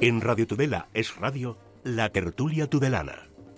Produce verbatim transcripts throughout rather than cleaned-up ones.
En Radio Tudela es radio, la tertulia tudelana.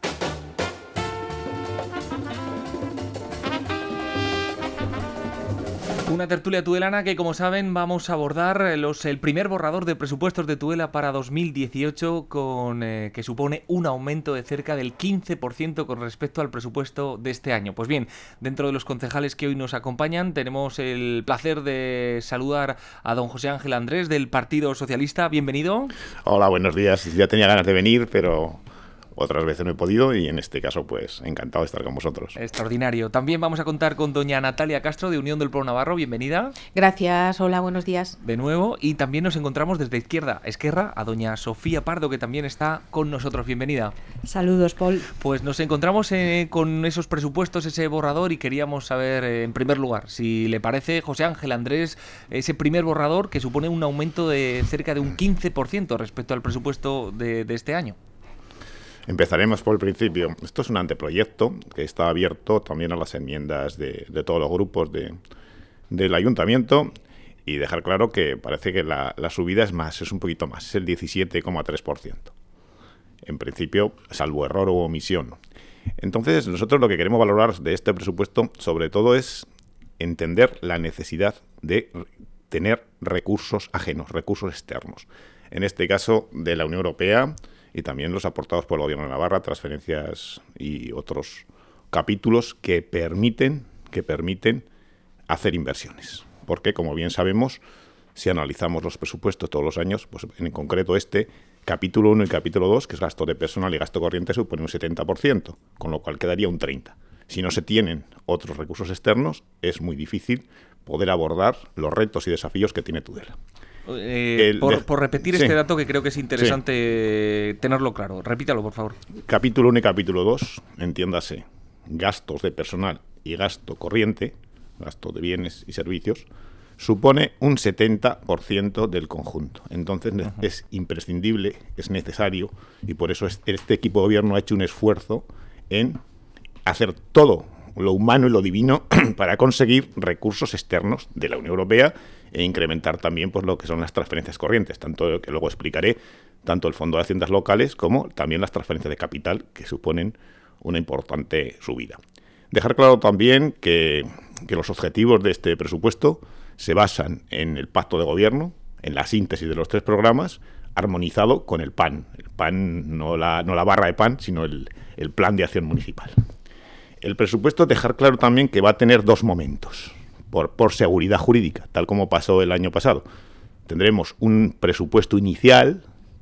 Una tertulia tudelana que, como saben, vamos a abordar los, el primer borrador de presupuestos de Tudela para dos mil dieciocho, con, eh, que supone un aumento de cerca del quince por ciento con respecto al presupuesto de este año. Pues bien, dentro de los concejales que hoy nos acompañan, tenemos el placer de saludar a don José Ángel Andrés, del Partido Socialista. Bienvenido. Hola, buenos días. Ya tenía ganas de venir, pero otras veces no he podido y en este caso, pues, encantado de estar con vosotros. Extraordinario. También vamos a contar con doña Natalia Castro, de Unión del Pueblo Navarro. Bienvenida. Gracias. Hola, buenos días. De nuevo. Y también nos encontramos desde izquierda a Esquerra a doña Sofía Pardo, que también está con nosotros. Bienvenida. Saludos, Paul. Pues nos encontramos eh, con esos presupuestos, ese borrador, y queríamos saber, eh, en primer lugar, si le parece, José Ángel Andrés, ese primer borrador que supone un aumento de cerca de un quince por ciento respecto al presupuesto de, de este año. Empezaremos por el principio. Esto es un anteproyecto que está abierto también a las enmiendas de, de todos los grupos de, del ayuntamiento, y dejar claro que parece que la, la subida es más, es un poquito más, es el diecisiete coma tres por ciento. En principio, salvo error o omisión. Entonces, nosotros lo que queremos valorar de este presupuesto, sobre todo, es entender la necesidad de tener recursos ajenos, recursos externos. En este caso, de la Unión Europea, y también los aportados por el Gobierno de Navarra, transferencias y otros capítulos que permiten, que permiten hacer inversiones. Porque, como bien sabemos, si analizamos los presupuestos todos los años, pues en concreto este, capítulo uno y capítulo dos, que es gasto de personal y gasto corriente, supone un setenta por ciento, con lo cual quedaría un treinta por ciento. Si no se tienen otros recursos externos, es muy difícil poder abordar los retos y desafíos que tiene Tudela. Eh, El, por, por repetir sí. este dato, que creo que es interesante sí. tenerlo claro. Repítalo, por favor. Capítulo uno y capítulo dos, entiéndase, gastos de personal y gasto corriente, gasto de bienes y servicios, supone un setenta por ciento del conjunto. Entonces uh-huh. es imprescindible, es necesario, y por eso este equipo de gobierno ha hecho un esfuerzo en hacer todo lo humano y lo divino para conseguir recursos externos de la Unión Europea e incrementar también, pues, lo que son las transferencias corrientes, tanto que luego explicaré, tanto el Fondo de Haciendas Locales como también las transferencias de capital, que suponen una importante subida. Dejar claro también que, que los objetivos de este presupuesto se basan en el pacto de gobierno, en la síntesis de los tres programas, armonizado con el P A N. El P A N, no la, no la barra de pan, sino el, el Plan de Acción Municipal. El presupuesto, dejar claro también que va a tener dos momentos, por, por seguridad jurídica, tal como pasó el año pasado. Tendremos un presupuesto inicial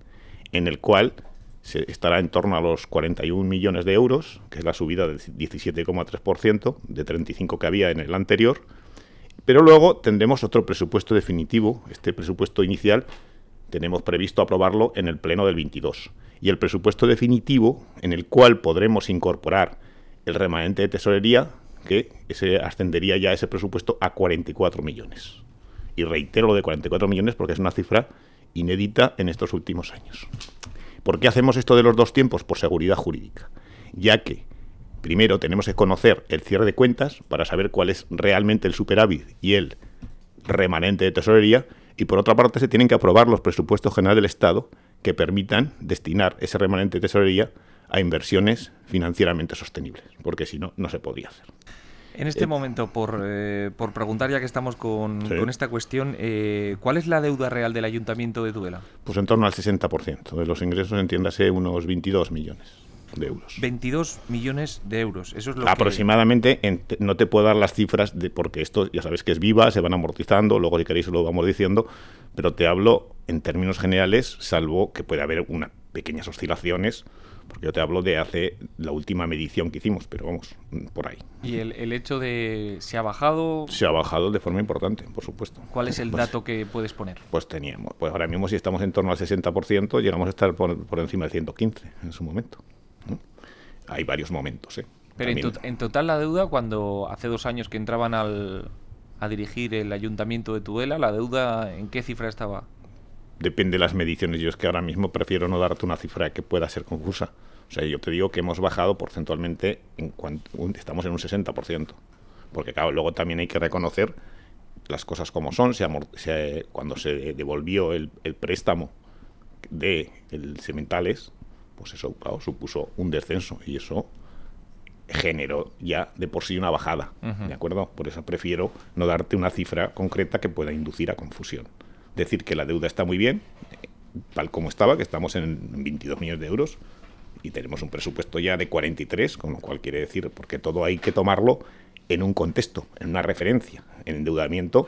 en el cual se estará en torno a los cuarenta y un millones de euros, que es la subida del diecisiete coma tres por ciento, de treinta y cinco que había en el anterior, pero luego tendremos otro presupuesto definitivo. Este presupuesto inicial tenemos previsto aprobarlo en el pleno del veintidós, y el presupuesto definitivo, en el cual podremos incorporar el remanente de tesorería, que ese ascendería ya ese presupuesto a cuarenta y cuatro millones. Y reitero lo de cuarenta y cuatro millones porque es una cifra inédita en estos últimos años. ¿Por qué hacemos esto de los dos tiempos? Por seguridad jurídica. Ya que, primero, tenemos que conocer el cierre de cuentas para saber cuál es realmente el superávit y el remanente de tesorería, y por otra parte se tienen que aprobar los presupuestos generales del Estado que permitan destinar ese remanente de tesorería a inversiones financieramente sostenibles, porque si no, no se podría hacer. En este eh, momento, por, eh, por preguntar, ya que estamos con, sí. con esta cuestión, eh, ¿cuál es la deuda real del Ayuntamiento de Tudela? Pues en torno al sesenta por ciento de los ingresos, entiéndase, unos veintidós millones de euros. veintidós millones de euros, eso es lo aproximadamente, que... en, no te puedo dar las cifras, de porque esto ya sabes que es viva, se van amortizando, luego si queréis lo vamos diciendo, pero te hablo en términos generales, salvo que puede haber unas pequeñas oscilaciones, porque yo te hablo de hace la última medición que hicimos, pero vamos, por ahí. ¿Y el, el hecho de se ha bajado? Se ha bajado de forma importante, por supuesto. ¿Cuál es el pues, dato que puedes poner? Pues teníamos, pues ahora mismo si estamos en torno al sesenta por ciento, llegamos a estar por, por encima del ciento quince en su momento, ¿no? Hay varios momentos, ¿eh? Pero en, to en total la deuda, cuando hace dos años que entraban al, a dirigir el Ayuntamiento de Tudela, ¿la deuda en qué cifra estaba? Depende de las mediciones. Yo es que ahora mismo prefiero no darte una cifra que pueda ser confusa. O sea, yo te digo que hemos bajado porcentualmente, en cuanto estamos en un sesenta por ciento. Porque claro, luego también hay que reconocer las cosas como son. Se se, cuando se devolvió el, el préstamo de el Sementales, pues eso, claro, supuso un descenso y eso generó ya de por sí una bajada, uh-huh. ¿de acuerdo? Por eso prefiero no darte una cifra concreta que pueda inducir a confusión. Decir que la deuda está muy bien, tal como estaba, que estamos en veintidós millones de euros y tenemos un presupuesto ya de cuarenta y tres, con lo cual quiere decir, porque todo hay que tomarlo en un contexto, en una referencia. En endeudamiento,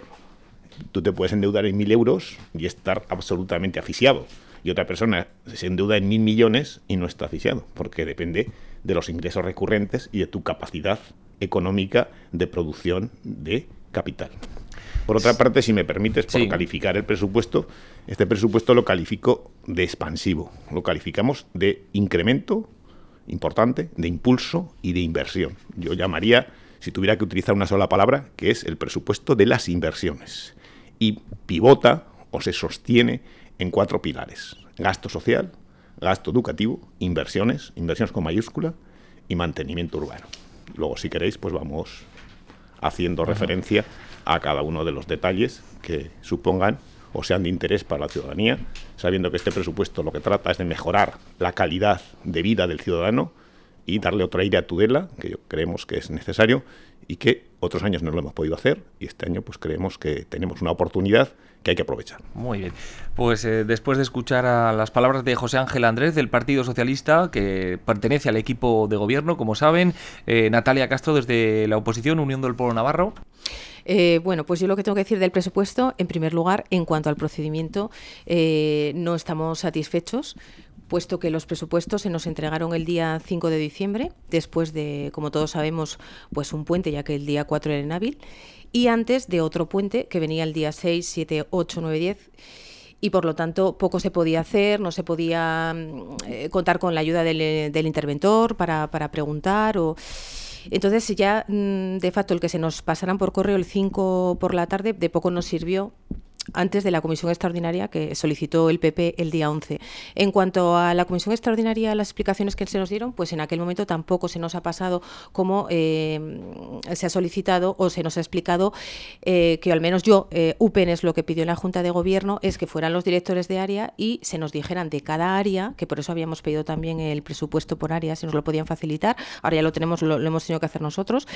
tú te puedes endeudar en mil euros y estar absolutamente asfixiado. Y otra persona se endeuda en mil millones y no está asfixiado, porque depende de los ingresos recurrentes y de tu capacidad económica de producción de capital. Por otra parte, si me permites, por sí. calificar el presupuesto, este presupuesto lo califico de expansivo. Lo calificamos de incremento importante, de impulso y de inversión. Yo llamaría, si tuviera que utilizar una sola palabra, que es el presupuesto de las inversiones. Y pivota o se sostiene en cuatro pilares: gasto social, gasto educativo, inversiones, inversiones con mayúscula y mantenimiento urbano. Luego, si queréis, pues vamos haciendo uh-huh. referencia a cada uno de los detalles que supongan o sean de interés para la ciudadanía, sabiendo que este presupuesto lo que trata es de mejorar la calidad de vida del ciudadano y darle otro aire a Tudela, que yo creemos que es necesario y que otros años no lo hemos podido hacer, y este año pues creemos que tenemos una oportunidad que hay que aprovechar. Muy bien. Pues eh, después de escuchar a las palabras de José Ángel Andrés del Partido Socialista, que pertenece al equipo de gobierno, como saben, eh, Natalia Castro desde la oposición, Unión del Pueblo Navarro. Eh, bueno, pues yo lo que tengo que decir del presupuesto, en primer lugar, en cuanto al procedimiento, eh, no estamos satisfechos, puesto que los presupuestos se nos entregaron el día cinco de diciembre, después de, como todos sabemos, pues un puente, ya que el día cuatro era inhábil, y antes de otro puente que venía el día seis, siete, ocho, nueve, diez, y por lo tanto poco se podía hacer, no se podía eh, contar con la ayuda del, del interventor para, para preguntar o... Entonces ya de facto el que se nos pasaran por correo el cinco por la tarde de poco nos sirvió antes de la comisión extraordinaria que solicitó el P P el día once. En cuanto a la comisión extraordinaria, las explicaciones que se nos dieron, pues en aquel momento tampoco se nos ha pasado como eh, se ha solicitado o se nos ha explicado eh, que al menos yo, eh, U P E N es lo que pidió en la Junta de Gobierno, es que fueran los directores de área y se nos dijeran de cada área, que por eso habíamos pedido también el presupuesto por área, si nos lo podían facilitar, ahora ya lo tenemos, lo, lo hemos tenido que hacer nosotros,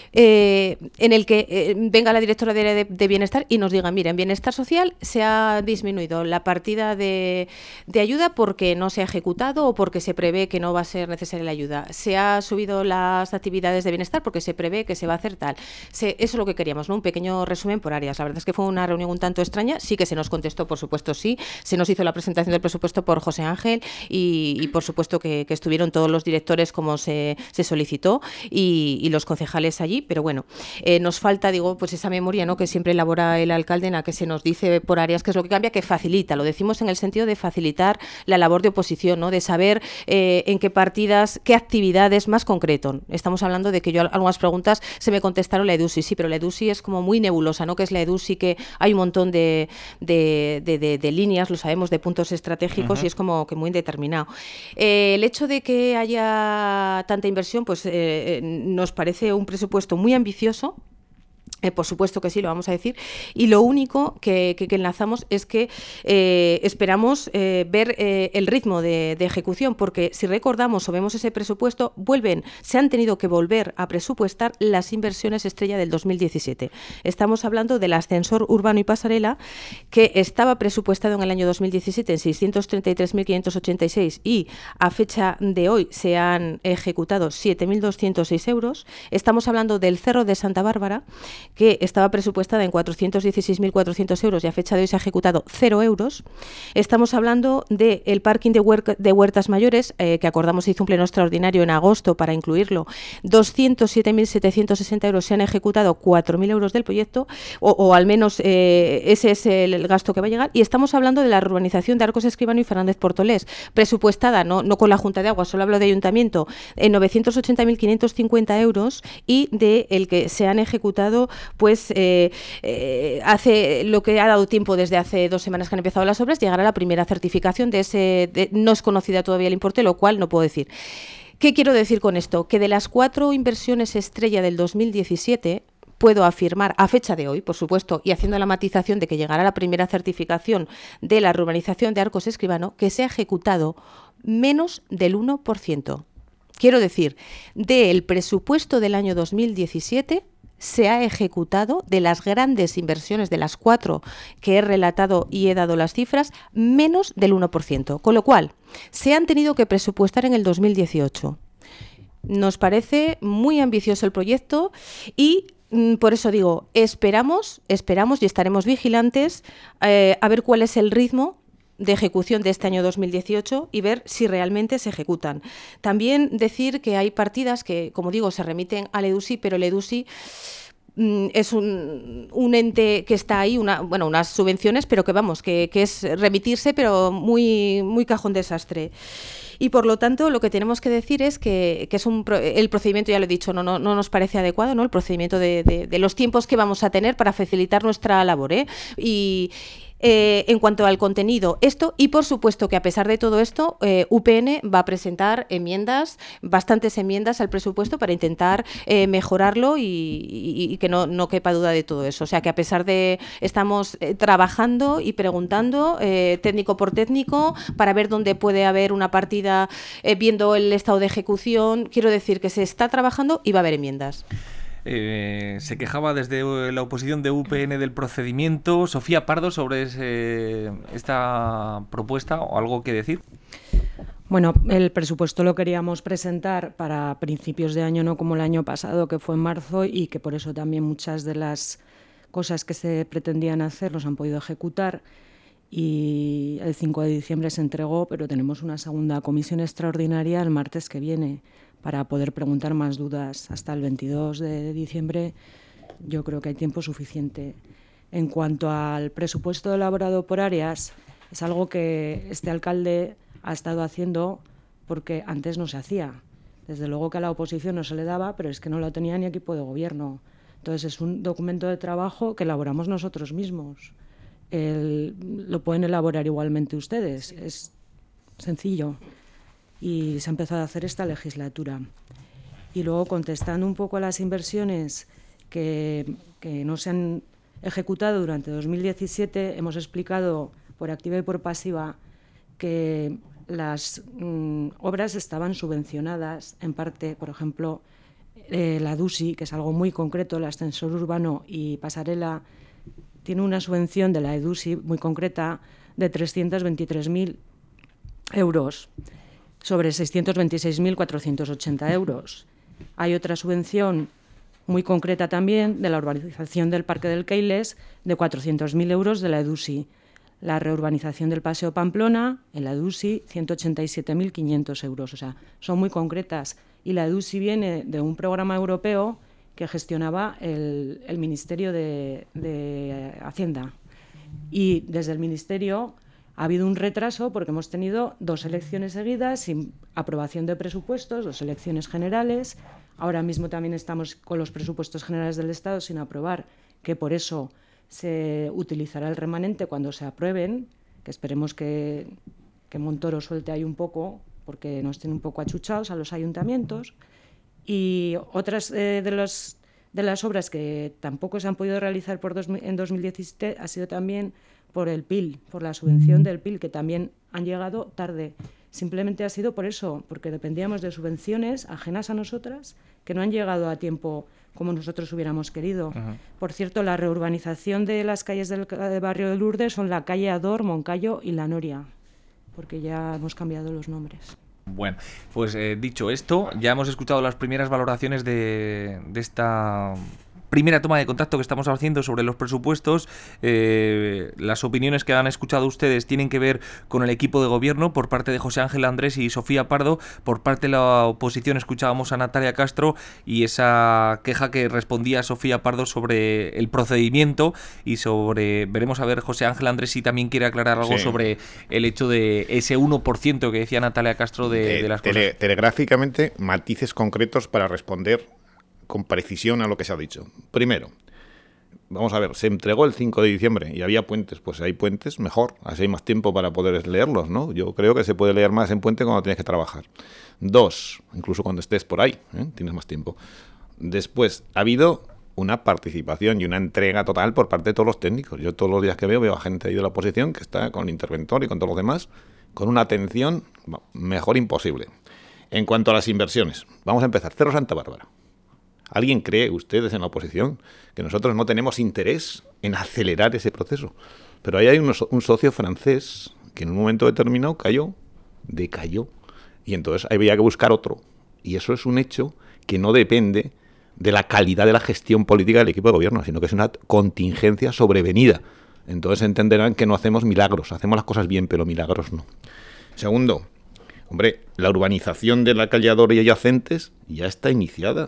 eh, en el que eh, venga la directora de, de, de Bienestar y nos diga, miren, Bienestar Social se ha disminuido la partida de, de ayuda porque no se ha ejecutado o porque se prevé que no va a ser necesaria la ayuda. Se ha subido las actividades de bienestar porque se prevé que se va a hacer tal. Se, eso es lo que queríamos, ¿no? Un pequeño resumen por áreas. La verdad es que fue una reunión un tanto extraña. Sí que se nos contestó, por supuesto, sí. Se nos hizo la presentación del presupuesto por José Ángel y, y por supuesto, que, que estuvieron todos los directores como se, se solicitó y, y los concejales allí. Pero bueno, eh, nos falta, digo, pues esa memoria, ¿no?, que siempre elabora el alcalde, en la que se nos dice por áreas qué es lo que cambia, que facilita, lo decimos en el sentido de facilitar la labor de oposición, ¿no?, de saber eh, en qué partidas, qué actividades más concreto. Estamos hablando de que yo algunas preguntas se me contestaron la EDUSI, sí, pero la EDUSI es como muy nebulosa, ¿no?, que es la EDUSI, que hay un montón de, de, de, de, de líneas, lo sabemos, de puntos estratégicos, uh-huh. y es como que muy indeterminado. Eh, el hecho de que haya tanta inversión, pues eh, nos parece un presupuesto muy ambicioso. Eh, por supuesto que sí, lo vamos a decir, y lo único que, que, que enlazamos es que eh, esperamos eh, ver eh, el ritmo de, de ejecución, porque si recordamos o vemos ese presupuesto, vuelven, se han tenido que volver a presupuestar las inversiones estrella del dos mil diecisiete. Estamos hablando del ascensor urbano y pasarela, que estaba presupuestado en el año dos mil diecisiete en seiscientos treinta y tres mil quinientos ochenta y seis y a fecha de hoy se han ejecutado siete mil doscientos seis euros. Estamos hablando del Cerro de Santa Bárbara, que estaba presupuestada en cuatrocientos dieciséis mil cuatrocientos euros y a fecha de hoy se ha ejecutado cero euros. Estamos hablando del parking de, huer- de Huertas Mayores, eh, que acordamos se hizo un pleno extraordinario en agosto para incluirlo, doscientos siete mil setecientos sesenta euros, se han ejecutado cuatro mil euros del proyecto, o, o al menos eh, ese es el, el gasto que va a llegar. Y estamos hablando de la urbanización de Arcos Escribano y Fernández Portolés, presupuestada, no, no con la Junta de Agua, solo hablo de Ayuntamiento, en novecientos ochenta mil quinientos cincuenta euros, y de el que se han ejecutado pues eh, eh, hace lo que ha dado tiempo desde hace dos semanas que han empezado las obras, llegará la primera certificación de ese, de, no es conocida todavía el importe, lo cual no puedo decir. ¿Qué quiero decir con esto? Que de las cuatro inversiones estrella del dos mil diecisiete, puedo afirmar, a fecha de hoy, por supuesto, y haciendo la matización de que llegará la primera certificación de la reurbanización de Arcos Escribano, que se ha ejecutado menos del uno por ciento. Quiero decir, del presupuesto del año dos mil diecisiete se ha ejecutado, de las grandes inversiones, de las cuatro que he relatado y he dado las cifras, menos del uno por ciento. Con lo cual, se han tenido que presupuestar en el dos mil dieciocho. Nos parece muy ambicioso el proyecto y mm, por eso digo, esperamos, esperamos y estaremos vigilantes eh, a ver cuál es el ritmo de ejecución de este año dos mil dieciocho y ver si realmente se ejecutan. También decir que hay partidas que, como digo, se remiten al EDUSI, pero el EDUSI mm, es un, un ente que está ahí, una, bueno, unas subvenciones, pero que vamos, que, que es remitirse, pero muy, muy cajón desastre. Y por lo tanto, lo que tenemos que decir es que, que es un pro, el procedimiento, ya lo he dicho, no, no, no nos parece adecuado, ¿no? El procedimiento de, de, de los tiempos que vamos a tener para facilitar nuestra labor, ¿eh? Y Eh, en cuanto al contenido, esto, y por supuesto que a pesar de todo esto, eh, U P N va a presentar enmiendas, bastantes enmiendas al presupuesto para intentar eh, mejorarlo y, y, y que no, no quepa duda de todo eso. O sea que a pesar de, estamos eh, trabajando y preguntando eh, técnico por técnico para ver dónde puede haber una partida eh, viendo el estado de ejecución. Quiero decir que se está trabajando y va a haber enmiendas. Eh, se quejaba desde la oposición de U P N del procedimiento. Sofía Pardo, sobre ese, esta propuesta, ¿o algo que decir? Bueno, el presupuesto lo queríamos presentar para principios de año, no como el año pasado, que fue en marzo, y que por eso también muchas de las cosas que se pretendían hacer los han podido ejecutar. Y el cinco de diciembre se entregó, pero tenemos una segunda comisión extraordinaria el martes que viene para poder preguntar más dudas. Hasta el veintidós de diciembre yo creo que hay tiempo suficiente. En cuanto al presupuesto elaborado por áreas, es algo que este alcalde ha estado haciendo porque antes no se hacía. Desde luego que a la oposición no se le daba, pero es que no lo tenía ni equipo de gobierno. Entonces es un documento de trabajo que elaboramos nosotros mismos. El, lo pueden elaborar igualmente ustedes, es sencillo. Y se ha empezado a hacer esta legislatura. Y luego, contestando un poco a las inversiones que, que no se han ejecutado durante dos mil diecisiete, hemos explicado por activa y por pasiva que las mm, obras estaban subvencionadas, en parte, por ejemplo, eh, la DUSI, que es algo muy concreto, el ascensor urbano y pasarela, tiene una subvención de la EDUSI muy concreta de trescientos veintitrés mil euros. Sobre seiscientos veintiséis mil cuatrocientos ochenta euros. Hay otra subvención muy concreta también de la urbanización del Parque del Keiles de cuatrocientos mil euros de la EDUSI. La reurbanización del Paseo Pamplona, en la EDUSI, ciento ochenta y siete mil quinientos euros. O sea, son muy concretas. Y la EDUSI viene de un programa europeo que gestionaba el, el Ministerio de, de Hacienda. Y desde el Ministerio ha habido un retraso porque hemos tenido dos elecciones seguidas sin aprobación de presupuestos, dos elecciones generales. Ahora mismo también estamos con los presupuestos generales del Estado sin aprobar, que por eso se utilizará el remanente cuando se aprueben, que esperemos que, que Montoro suelte ahí un poco, porque nos tiene un poco achuchados a los ayuntamientos. Y otras eh, de, los, de las obras que tampoco se han podido realizar por dos, en dos mil diecisiete ha sido también por el P I L, por la subvención del P I L, que también han llegado tarde. Simplemente ha sido por eso, porque dependíamos de subvenciones ajenas a nosotras, que no han llegado a tiempo como nosotros hubiéramos querido. Uh-huh. Por cierto, la reurbanización de las calles del de barrio de Lourdes son la calle Ador, Moncayo y La Noria, porque ya hemos cambiado los nombres. Bueno, pues eh, dicho esto, ya hemos escuchado las primeras valoraciones de, de esta primera toma de contacto que estamos haciendo sobre los presupuestos. Eh, las opiniones que han escuchado ustedes tienen que ver con el equipo de gobierno por parte de José Ángel Andrés y Sofía Pardo. Por parte de la oposición escuchábamos a Natalia Castro y esa queja que respondía Sofía Pardo sobre el procedimiento y sobre, veremos a ver José Ángel Andrés si también quiere aclarar algo sí. sobre el hecho de ese uno por ciento que decía Natalia Castro de, de, de las tele, cosas. Telegráficamente, matices concretos para responder con precisión a lo que se ha dicho. Primero, vamos a ver, se entregó el cinco de diciembre y había puentes, pues si hay puentes, mejor, así hay más tiempo para poder leerlos, ¿no? Yo creo que se puede leer más en puente cuando tienes que trabajar. Dos, incluso cuando estés por ahí, ¿eh? Tienes más tiempo. Después, ha habido una participación y una entrega total por parte de todos los técnicos. Yo todos los días que veo, veo a gente ahí de la oposición que está con el interventor y con todos los demás, con una atención mejor imposible. En cuanto a las inversiones, vamos a empezar. Cerro Santa Bárbara. ¿Alguien cree, ustedes en la oposición, que nosotros no tenemos interés en acelerar ese proceso? Pero ahí hay un, un socio francés que en un momento determinado cayó, decayó, y entonces había que buscar otro. Y eso es un hecho que no depende de la calidad de la gestión política del equipo de gobierno, sino que es una contingencia sobrevenida. Entonces entenderán que no hacemos milagros, hacemos las cosas bien, pero milagros no. Segundo, hombre, la urbanización de la calle Ador y adyacentes ya está iniciada.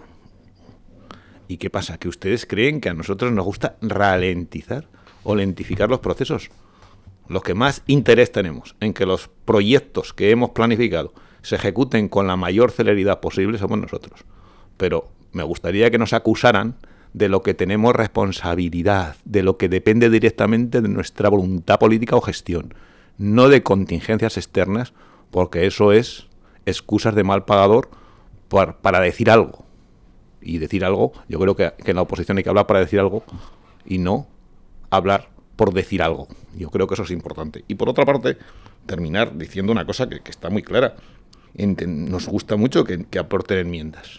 ¿Y qué pasa? ¿Que ustedes creen que a nosotros nos gusta ralentizar o lentificar los procesos? Los que más interés tenemos en que los proyectos que hemos planificado se ejecuten con la mayor celeridad posible somos nosotros. Pero me gustaría que nos acusaran de lo que tenemos responsabilidad, de lo que depende directamente de nuestra voluntad política o gestión, no de contingencias externas, porque eso es excusas de mal pagador para, para decir algo. Y decir algo, yo creo que, que en la oposición hay que hablar para decir algo y no hablar por decir algo. Yo creo que eso es importante. Y por otra parte, terminar diciendo una cosa que, que está muy clara. Ent- nos gusta mucho que, que aporten enmiendas.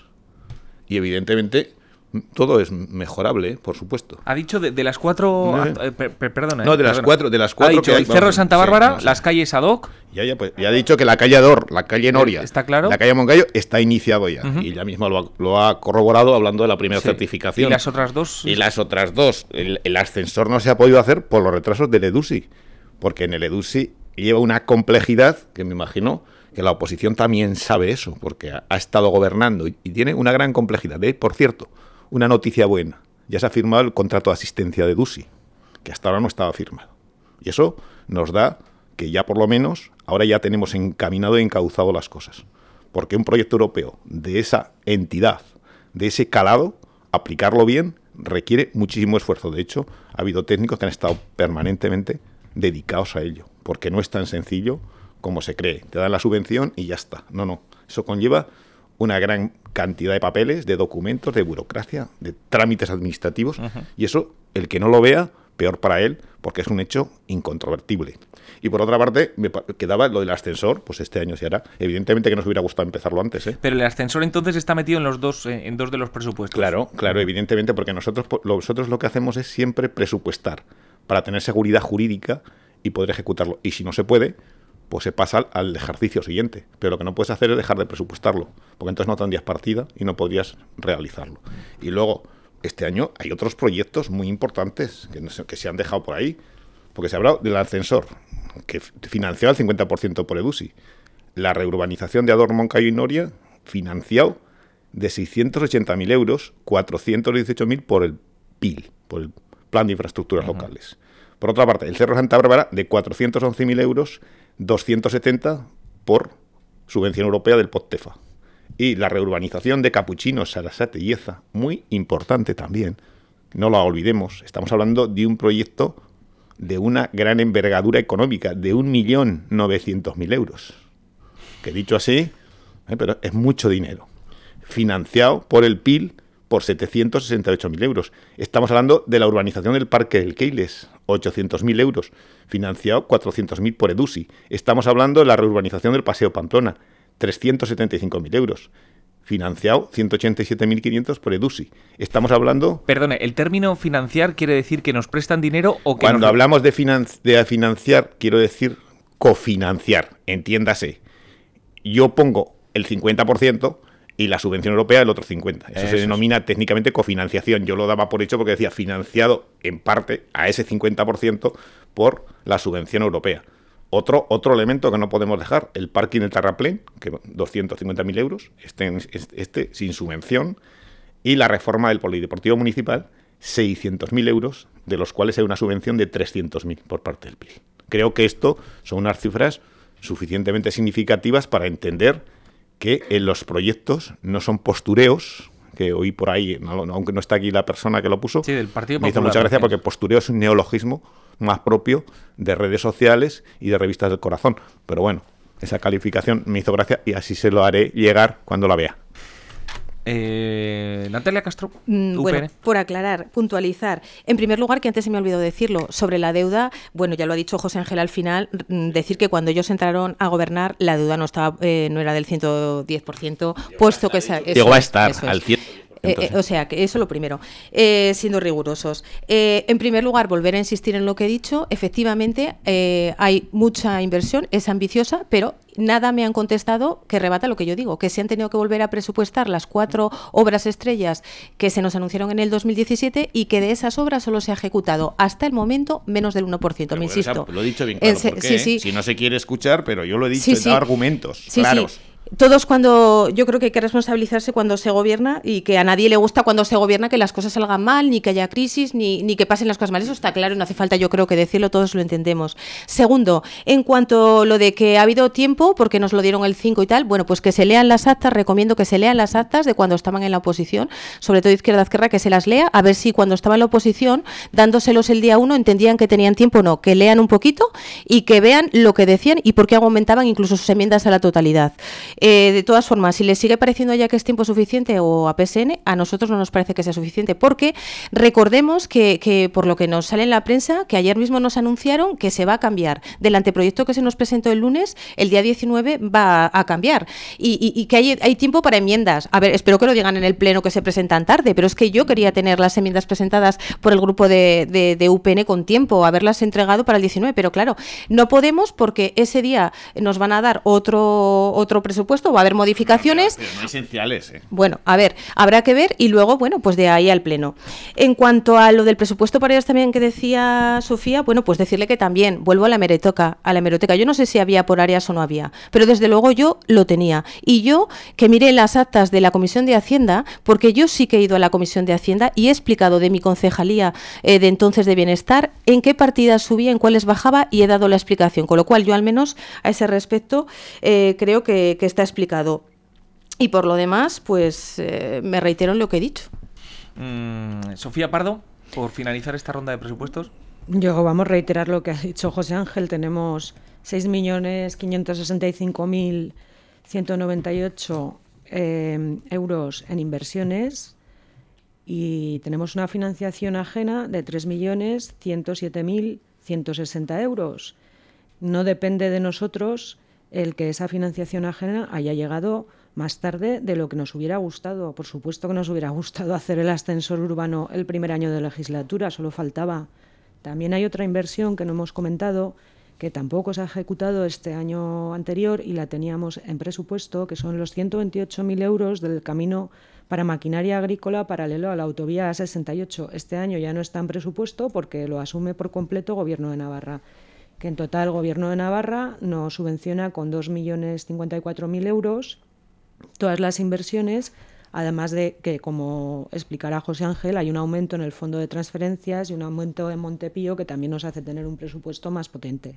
Y evidentemente todo es mejorable, ¿eh? Por supuesto. Ha dicho de, de las cuatro... No, eh, per, per, perdona. No, eh, de las perdona. cuatro, de las cuatro Ha dicho que hay, el Cerro de vamos, Santa sí, Bárbara, no sé. las calles ad hoc. Ya, ya, pues, ya ha dicho que la calle Ador, la calle Noria, ¿Está claro? la calle Moncayo está iniciado ya. Uh-huh. Y ella misma lo ha, lo ha corroborado hablando de la primera Sí. certificación. ¿Y las otras dos? Y las otras dos. El, el ascensor no se ha podido hacer por los retrasos del EDUSI. Porque en el EDUSI lleva una complejidad que me imagino que la oposición también sabe eso, porque ha, ha estado gobernando y, y tiene una gran complejidad. ¿Eh? Por cierto, una noticia buena. Ya se ha firmado el contrato de asistencia de EDUSI, que hasta ahora no estaba firmado. Y eso nos da que ya por lo menos ahora ya tenemos encaminado y encauzado las cosas. Porque un proyecto europeo de esa entidad, de ese calado, aplicarlo bien, requiere muchísimo esfuerzo. De hecho, ha habido técnicos que han estado permanentemente dedicados a ello, porque no es tan sencillo como se cree. Te dan la subvención y ya está. No, no. Eso conlleva una gran cantidad de papeles, de documentos, de burocracia, de trámites administrativos, uh-huh. Y eso, el que no lo vea, peor para él, porque es un hecho incontrovertible. Y por otra parte, me quedaba lo del ascensor, pues este año se hará. Evidentemente que nos hubiera gustado empezarlo antes, ¿eh? Pero el ascensor entonces está metido en los dos, eh, en dos de los presupuestos. Claro, claro, evidentemente, porque nosotros, nosotros lo que hacemos es siempre presupuestar, para tener seguridad jurídica y poder ejecutarlo. Y si no se puede, pues se pasa al, al ejercicio siguiente. Pero lo que no puedes hacer es dejar de presupuestarlo, porque entonces no tendrías partida y no podrías realizarlo. Y luego, este año hay otros proyectos muy importantes que, no sé, que se han dejado por ahí, porque se ha hablado del ascensor, que financiado al cincuenta por ciento por EDUSI. La reurbanización de Ador, Moncayo y Noria, financiado de seiscientos ochenta mil euros, cuatrocientos dieciocho mil por el P I L, por el Plan de Infraestructuras uh-huh. Locales. Por otra parte, el Cerro de Santa Bárbara, de cuatrocientos once mil euros, doscientos setenta por subvención europea del POTTEFA. Y la reurbanización de Capuchino, Sarasate y Eza, muy importante también, no la olvidemos, estamos hablando de un proyecto de una gran envergadura económica, de un millón novecientos mil euros. Que dicho así, eh, pero es mucho dinero. Financiado por el P I L por setecientos sesenta y ocho mil euros. Estamos hablando de la urbanización del Parque del Keiles, ochocientos mil euros. Financiado cuatrocientos mil por EDUSI. Estamos hablando de la reurbanización del Paseo Pamplona, trescientos setenta y cinco mil euros. Financiado ciento ochenta y siete mil quinientos por EDUSI. Estamos hablando... Perdone, ¿el término financiar quiere decir que nos prestan dinero o que Cuando nos... hablamos de, financi- de financiar, quiero decir cofinanciar, entiéndase. Yo pongo el cincuenta por ciento y la subvención europea el otro cincuenta por ciento. Eso, Eso se denomina es. técnicamente cofinanciación. Yo lo daba por hecho porque decía financiado en parte a ese cincuenta por ciento por la subvención europea. Otro, otro elemento que no podemos dejar, el parking del Terraplén, que doscientos cincuenta mil euros, este, este sin subvención, y la reforma del Polideportivo Municipal, seiscientos mil euros, de los cuales hay una subvención de trescientos mil por parte del P I L. Creo que esto son unas cifras suficientemente significativas para entender que en los proyectos no son postureos, que oí por ahí, no, aunque no está aquí la persona que lo puso, sí, del Partido me hizo Popular, mucha gracia ¿sí? porque postureo es un neologismo más propio de redes sociales y de revistas del corazón. Pero bueno, esa calificación me hizo gracia y así se lo haré llegar cuando la vea. Eh, Natalia Castro, Mm, U P N. Bueno, por aclarar, puntualizar. En primer lugar, que antes se me olvidó decirlo, sobre la deuda, bueno, ya lo ha dicho José Ángel al final, mm, decir que cuando ellos entraron a gobernar, la deuda no estaba, eh, no era del ciento diez por ciento, puesto que... Esa, eso Llegó a es, estar eso es. al cien. Eh, eh, o sea, que eso lo primero, eh, siendo rigurosos. Eh, en primer lugar, volver a insistir en lo que he dicho, efectivamente eh, hay mucha inversión, es ambiciosa, pero nada me han contestado que rebata lo que yo digo, que se han tenido que volver a presupuestar las cuatro obras estrellas que se nos anunciaron en el dos mil diecisiete y que de esas obras solo se ha ejecutado hasta el momento menos del uno por ciento, me Pero, insisto. esa- Lo he dicho bien claro, Ese- ¿por qué? sí, sí. Si no se quiere escuchar, pero yo lo he dicho, Sí, he sí. dado argumentos Sí, claros. sí. Todos cuando, yo creo que hay que responsabilizarse cuando se gobierna y que a nadie le gusta cuando se gobierna que las cosas salgan mal, ni que haya crisis, ni, ni que pasen las cosas mal. Eso está claro y no hace falta, yo creo que decirlo, todos lo entendemos. Segundo, en cuanto a lo de que ha habido tiempo, porque nos lo dieron el cinco y tal, bueno, pues que se lean las actas, recomiendo que se lean las actas de cuando estaban en la oposición, sobre todo Izquierda Esquerra, que se las lea, a ver si cuando estaban en la oposición, dándoselos el día uno, entendían que tenían tiempo o no, que lean un poquito y que vean lo que decían y por qué aumentaban incluso sus enmiendas a la totalidad. Eh, de todas formas, si les sigue pareciendo ya que es tiempo suficiente o a P S N, a nosotros no nos parece que sea suficiente, porque recordemos que, que por lo que nos sale en la prensa, que ayer mismo nos anunciaron que se va a cambiar. Del anteproyecto que se nos presentó el lunes, el día diecinueve va a, a cambiar. Y, y, y que hay, hay tiempo para enmiendas. A ver, espero que lo digan en el pleno que se presentan tarde, pero es que yo quería tener las enmiendas presentadas por el grupo de, de, de U P N con tiempo, haberlas entregado para el diecinueve, pero claro, no podemos porque ese día nos van a dar otro, otro presupuesto, va a haber modificaciones. Pero no esenciales, ¿eh? Bueno, a ver, habrá que ver y luego, bueno, pues de ahí al pleno. En cuanto a lo del presupuesto para ellos también que decía Sofía, bueno, pues decirle que también, vuelvo a la hemeroteca, a la hemeroteca. Yo no sé si había por áreas o no había, pero desde luego yo lo tenía. Y yo, que miré las actas de la Comisión de Hacienda, porque yo sí que he ido a la Comisión de Hacienda y he explicado de mi concejalía eh, de entonces de Bienestar, en qué partidas subía, en cuáles bajaba y he dado la explicación. Con lo cual yo al menos a ese respecto eh, creo que, que está explicado. Y por lo demás, pues eh, me reitero en lo que he dicho. Mm, Sofía Pardo, por finalizar esta ronda de presupuestos. Yo vamos a reiterar lo que ha dicho José Ángel. Tenemos seis millones quinientos sesenta y cinco mil ciento noventa y ocho eh, euros en inversiones y tenemos una financiación ajena de tres millones ciento siete mil ciento sesenta euros. No depende de nosotros el que esa financiación ajena haya llegado más tarde de lo que nos hubiera gustado. Por supuesto que nos hubiera gustado hacer el ascensor urbano el primer año de legislatura, solo faltaba. También hay otra inversión que no hemos comentado, que tampoco se ha ejecutado este año anterior y la teníamos en presupuesto, que son los ciento veintiocho mil euros del camino para maquinaria agrícola paralelo a la autovía A sesenta y ocho. Este año ya no está en presupuesto porque lo asume por completo Gobierno de Navarra, que en total Gobierno de Navarra nos subvenciona con dos millones cincuenta y cuatro mil euros todas las inversiones, además de que, como explicará José Ángel, hay un aumento en el fondo de transferencias y un aumento en Montepío que también nos hace tener un presupuesto más potente.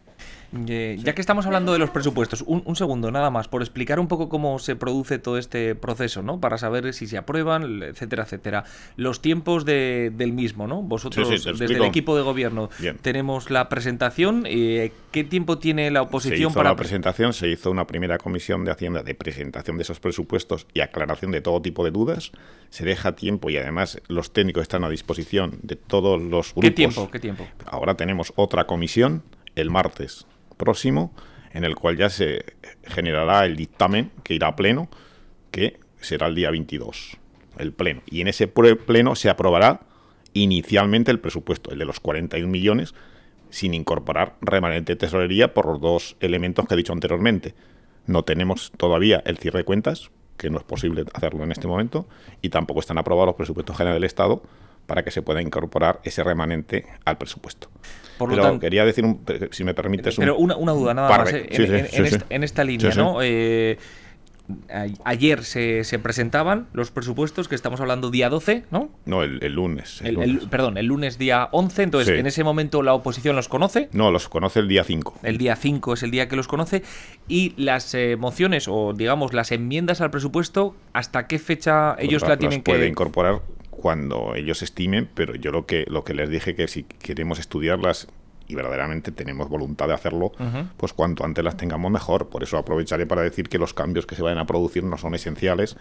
Eh, ya que estamos hablando de los presupuestos, un, un segundo nada más, por explicar un poco cómo se produce todo este proceso, ¿no? Para saber si se aprueban, etcétera, etcétera. Los tiempos de, del mismo, ¿no? Vosotros, Sí, sí, te desde explico. el equipo de gobierno, Bien. tenemos la presentación. Eh, ¿Qué tiempo tiene la Se oposición hizo para la presentación, se hizo una primera comisión de Hacienda de presentación de esos presupuestos y aclaración de todo tipo de dudas. Se deja tiempo y además los técnicos están a disposición de todos los grupos. ¿Qué tiempo? ¿Qué tiempo? Ahora tenemos otra comisión el martes próximo, en el cual ya se generará el dictamen que irá a pleno, que será el día veintidós, el pleno. Y en ese pre- pleno se aprobará inicialmente el presupuesto, el de los cuarenta y un millones, sin incorporar remanente de tesorería por los dos elementos que he dicho anteriormente. No tenemos todavía el cierre de cuentas, que no es posible hacerlo en este momento, y tampoco están aprobados los presupuestos generales del Estado para que se pueda incorporar ese remanente al presupuesto. Por lo Pero tanto, quería decir, un, si me permites, un Pero una, una duda nada par más, de- eh, sí, en, sí, en- sí, en sí. esta, en esta línea, Sí, sí. ¿no? Eh, a- ayer se, se presentaban los presupuestos, que estamos hablando día doce, ¿no? No, el, el lunes. el El, el- lunes. perdón, el lunes día once, entonces Sí. en ese momento la oposición los conoce. No, los conoce el día cinco. El día cinco es el día que los conoce. Y las eh, mociones o, digamos, las enmiendas al presupuesto, ¿hasta qué fecha ellos Los- la tienen los puede que...? incorporar cuando ellos estimen, pero yo lo que lo que les dije que si queremos estudiarlas y verdaderamente tenemos voluntad de hacerlo, Ujú. pues cuanto antes las tengamos mejor. Por eso aprovecharé para decir que los cambios que se vayan a producir no son esenciales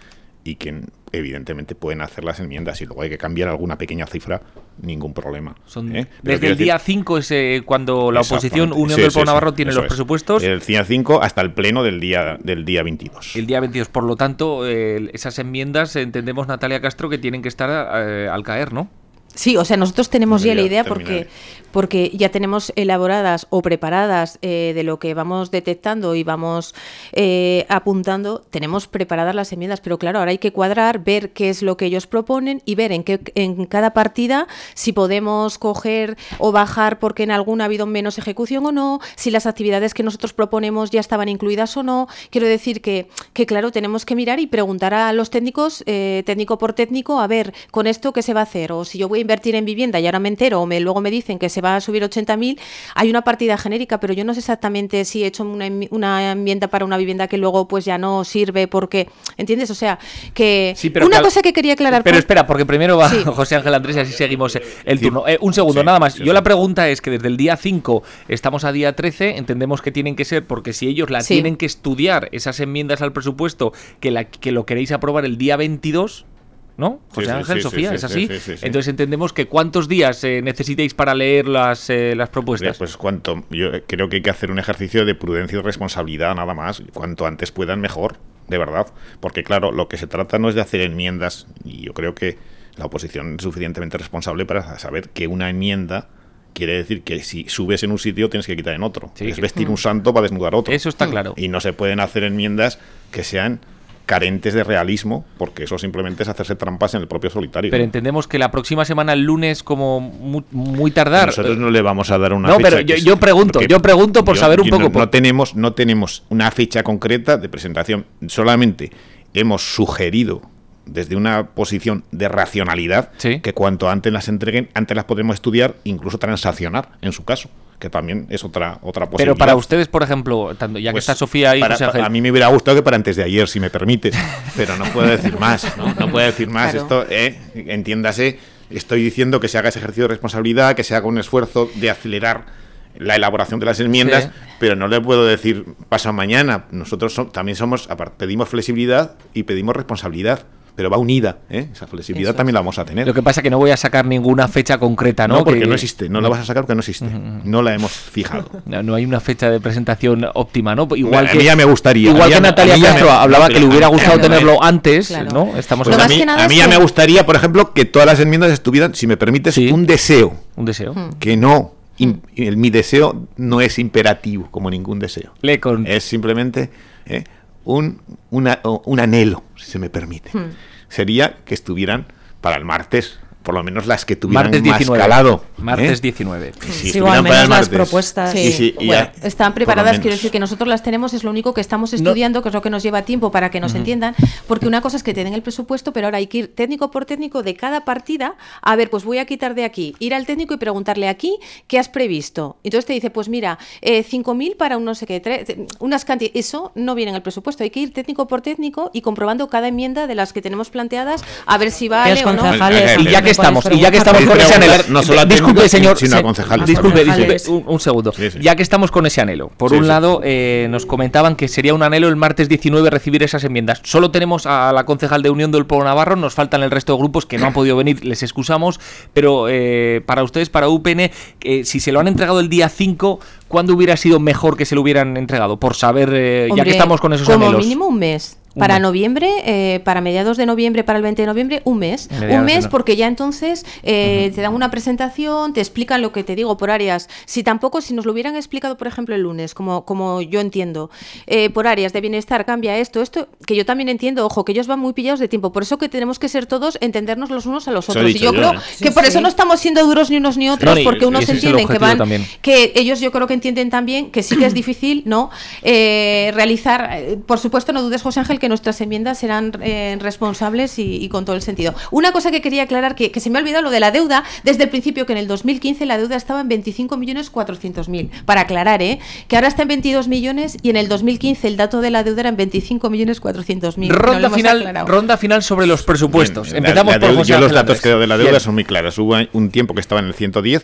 y que evidentemente pueden hacer las enmiendas. Y luego hay que cambiar alguna pequeña cifra, ningún problema. Son, ¿eh? desde el día cinco es eh, cuando la oposición Unión sí, del sí, Pueblo sí, Navarro tiene los es. presupuestos. El día cinco hasta el pleno del día del día veintidós. El día veintidós. Por lo tanto, eh, esas enmiendas, entendemos, Natalia Castro, que tienen que estar eh, al caer, ¿no? Sí, o sea, nosotros tenemos ya, Ya la idea terminaré. porque, porque ya tenemos elaboradas o preparadas eh, de lo que vamos detectando y vamos eh, apuntando, tenemos preparadas las enmiendas, pero claro, ahora hay que cuadrar, ver qué es lo que ellos proponen y ver en qué en cada partida si podemos coger o bajar porque en alguna ha habido menos ejecución o no, si las actividades que nosotros proponemos ya estaban incluidas o no. Quiero decir que, que claro, tenemos que mirar y preguntar a los técnicos, eh, técnico por técnico, a ver, con esto qué se va a hacer, o si yo voy a invertir en vivienda y ahora me entero o me, luego me dicen que se va a subir ochenta mil, hay una partida genérica, pero yo no sé exactamente si he hecho una, una enmienda para una vivienda que luego pues ya no sirve porque, ¿entiendes? O sea, que Sí, pero una que- cosa que quería aclarar... Pero por- espera, porque primero va Sí. José Ángel Andrés y así seguimos eh, el turno. Eh, un segundo, Sí, nada más. sí, Yo sí. la pregunta es que desde el día cinco estamos a día trece, entendemos que tienen que ser, porque si ellos la Sí. tienen que estudiar, esas enmiendas al presupuesto, que, la, que lo queréis aprobar el día veintidós, ¿no? José Sí, sí, Ángel, sí, Sofía, sí, ¿es sí, así? sí, sí, sí. Entonces entendemos que ¿cuántos días eh, necesitéis para leer las, eh, las propuestas? Pues cuanto, yo creo que hay que hacer un ejercicio de prudencia y responsabilidad nada más. Cuanto antes puedan, mejor, de verdad. Porque claro, lo que se trata no es de hacer enmiendas, y yo creo que la oposición es suficientemente responsable para saber que una enmienda quiere decir que si subes en un sitio tienes que quitar en otro. Sí, es que- vestir un santo para desnudar otro. Eso está claro. Y no se pueden hacer enmiendas que sean carentes de realismo, porque eso simplemente es hacerse trampas en el propio solitario. Pero ¿no? entendemos que la próxima semana, el lunes, como muy, muy tardar... Nosotros no le vamos a dar una No, fecha. pero que yo- es- yo pregunto, porque yo pregunto por saber un yo poco No, por- no tenemos, no tenemos una fecha concreta de presentación. Solamente hemos sugerido desde una posición de racionalidad Sí. que cuanto antes las entreguen, antes las podremos estudiar, incluso transaccionar en su caso, que también es otra otra posibilidad. Pero para ustedes, por ejemplo, tanto ya que Pues, está Sofía y para- José Ángel... a mí me hubiera gustado que para antes de ayer, si me permites, pero no puedo decir más, ¿no? No puedo decir más. Claro. Esto, eh, entiéndase, estoy diciendo que se haga ese ejercicio de responsabilidad, que se haga un esfuerzo de acelerar la elaboración de las enmiendas, Sí. pero no le puedo decir pasa mañana. Nosotros so- también somos, aparte, pedimos flexibilidad y pedimos responsabilidad, pero va unida, ¿eh? Esa flexibilidad Eso también la vamos a tener. Lo que pasa es que no voy a sacar ninguna fecha concreta, ¿no? no, porque Que- no existe, no la vas a sacar porque no existe, no la hemos fijado. No, no hay una fecha de presentación óptima, ¿no? Igual Bueno, a que mí ya me gustaría, Igual a mí que ya me- Natalia a mí ya Castro me- hablaba no, que le hubiera gustado claro, tenerlo antes, claro. ¿no? Estamos Pues Lo a más mí, que nada a mí es ya que- me gustaría, por ejemplo, que todas las enmiendas estuvieran, si me permites, Sí. un deseo. un deseo. Que no, im- el- mi deseo no es imperativo, como ningún deseo. Lee con Es simplemente eh, un, una- o- un anhelo, si se me permite. Sería que estuvieran para el martes, por lo menos las que tuvieran martes más diecinueve. calado. Martes ¿eh? diecinueve. Si Sí, estuvieran o al para el menos las martes. propuestas. Sí, Y si- y bueno, ya, están por preparadas, lo menos. quiero decir que nosotros las tenemos, es lo único que estamos estudiando, que es lo que nos lleva tiempo para que nos entiendan, porque una cosa es que te den el presupuesto, pero ahora hay que ir técnico por técnico de cada partida, a ver, pues voy a quitar de aquí, ir al técnico y preguntarle aquí qué has previsto. Entonces te dice, pues mira, eh, cinco mil para un no sé qué, tres, unas cantidades, eso no viene en el presupuesto, hay que ir técnico por técnico y comprobando cada enmienda de las que tenemos planteadas, a ver si vale o no. concejales, Y Y ya que me estamos, podéis y ya que estamos con preguntar. ese anhelo, No solo a disculpe técnicos, señor, sino a se- concejales. disculpe, Concejales. disculpe, un, un segundo. Sí, sí. Ya que estamos con ese anhelo, por Sí, un sí. lado eh, nos comentaban que sería un anhelo el martes diecinueve recibir esas enmiendas. Solo tenemos a la concejal de Unión del Pueblo Navarro, nos faltan el resto de grupos que no han podido venir, les excusamos, pero eh, para ustedes, para U P N, eh, si se lo han entregado el día cinco, ¿cuándo hubiera sido mejor que se lo hubieran entregado? Por saber, eh, ya Hombre, que estamos con esos como anhelos. mínimo un mes. Un Para mes. noviembre, eh, para mediados de noviembre, para el veinte de noviembre, un mes. Mediados un de mes no- porque ya entonces eh, te dan una presentación, te explican lo que te digo por áreas. Si tampoco, si nos lo hubieran explicado, por ejemplo, el lunes, como, como yo entiendo, eh, por áreas de bienestar, cambia esto, esto, que yo también entiendo, ojo, que ellos van muy pillados de tiempo. Por eso que tenemos que ser todos, entendernos los unos a los Eso he otros. Y dicho yo yo, creo ¿eh? que Sí, por sí. eso no estamos siendo duros ni unos ni otros, No, y- porque y unos ese es el entienden que objetivo van, también. que ellos yo creo que entienden también que sí que es difícil, ¿no? Eh, realizar, eh, por supuesto, no dudes, José Ángel, que nuestras enmiendas serán eh, responsables y, y con todo el sentido. Una cosa que quería aclarar, que, que se me ha olvidado lo de la deuda, desde el principio, que en el dos mil quince la deuda estaba en veinticinco millones cuatrocientos mil, para aclarar, ¿eh? Que ahora está en veintidós millones y en el dos mil quince el dato de la deuda era en veinticinco millones cuatrocientos mil. Ronda final, ronda final sobre los presupuestos. Bien, Empezamos la- la por deuda- José Yo los Ángel datos Andrés. que doy de la deuda Bien. son muy claros. Hubo un tiempo que estaba en el ciento diez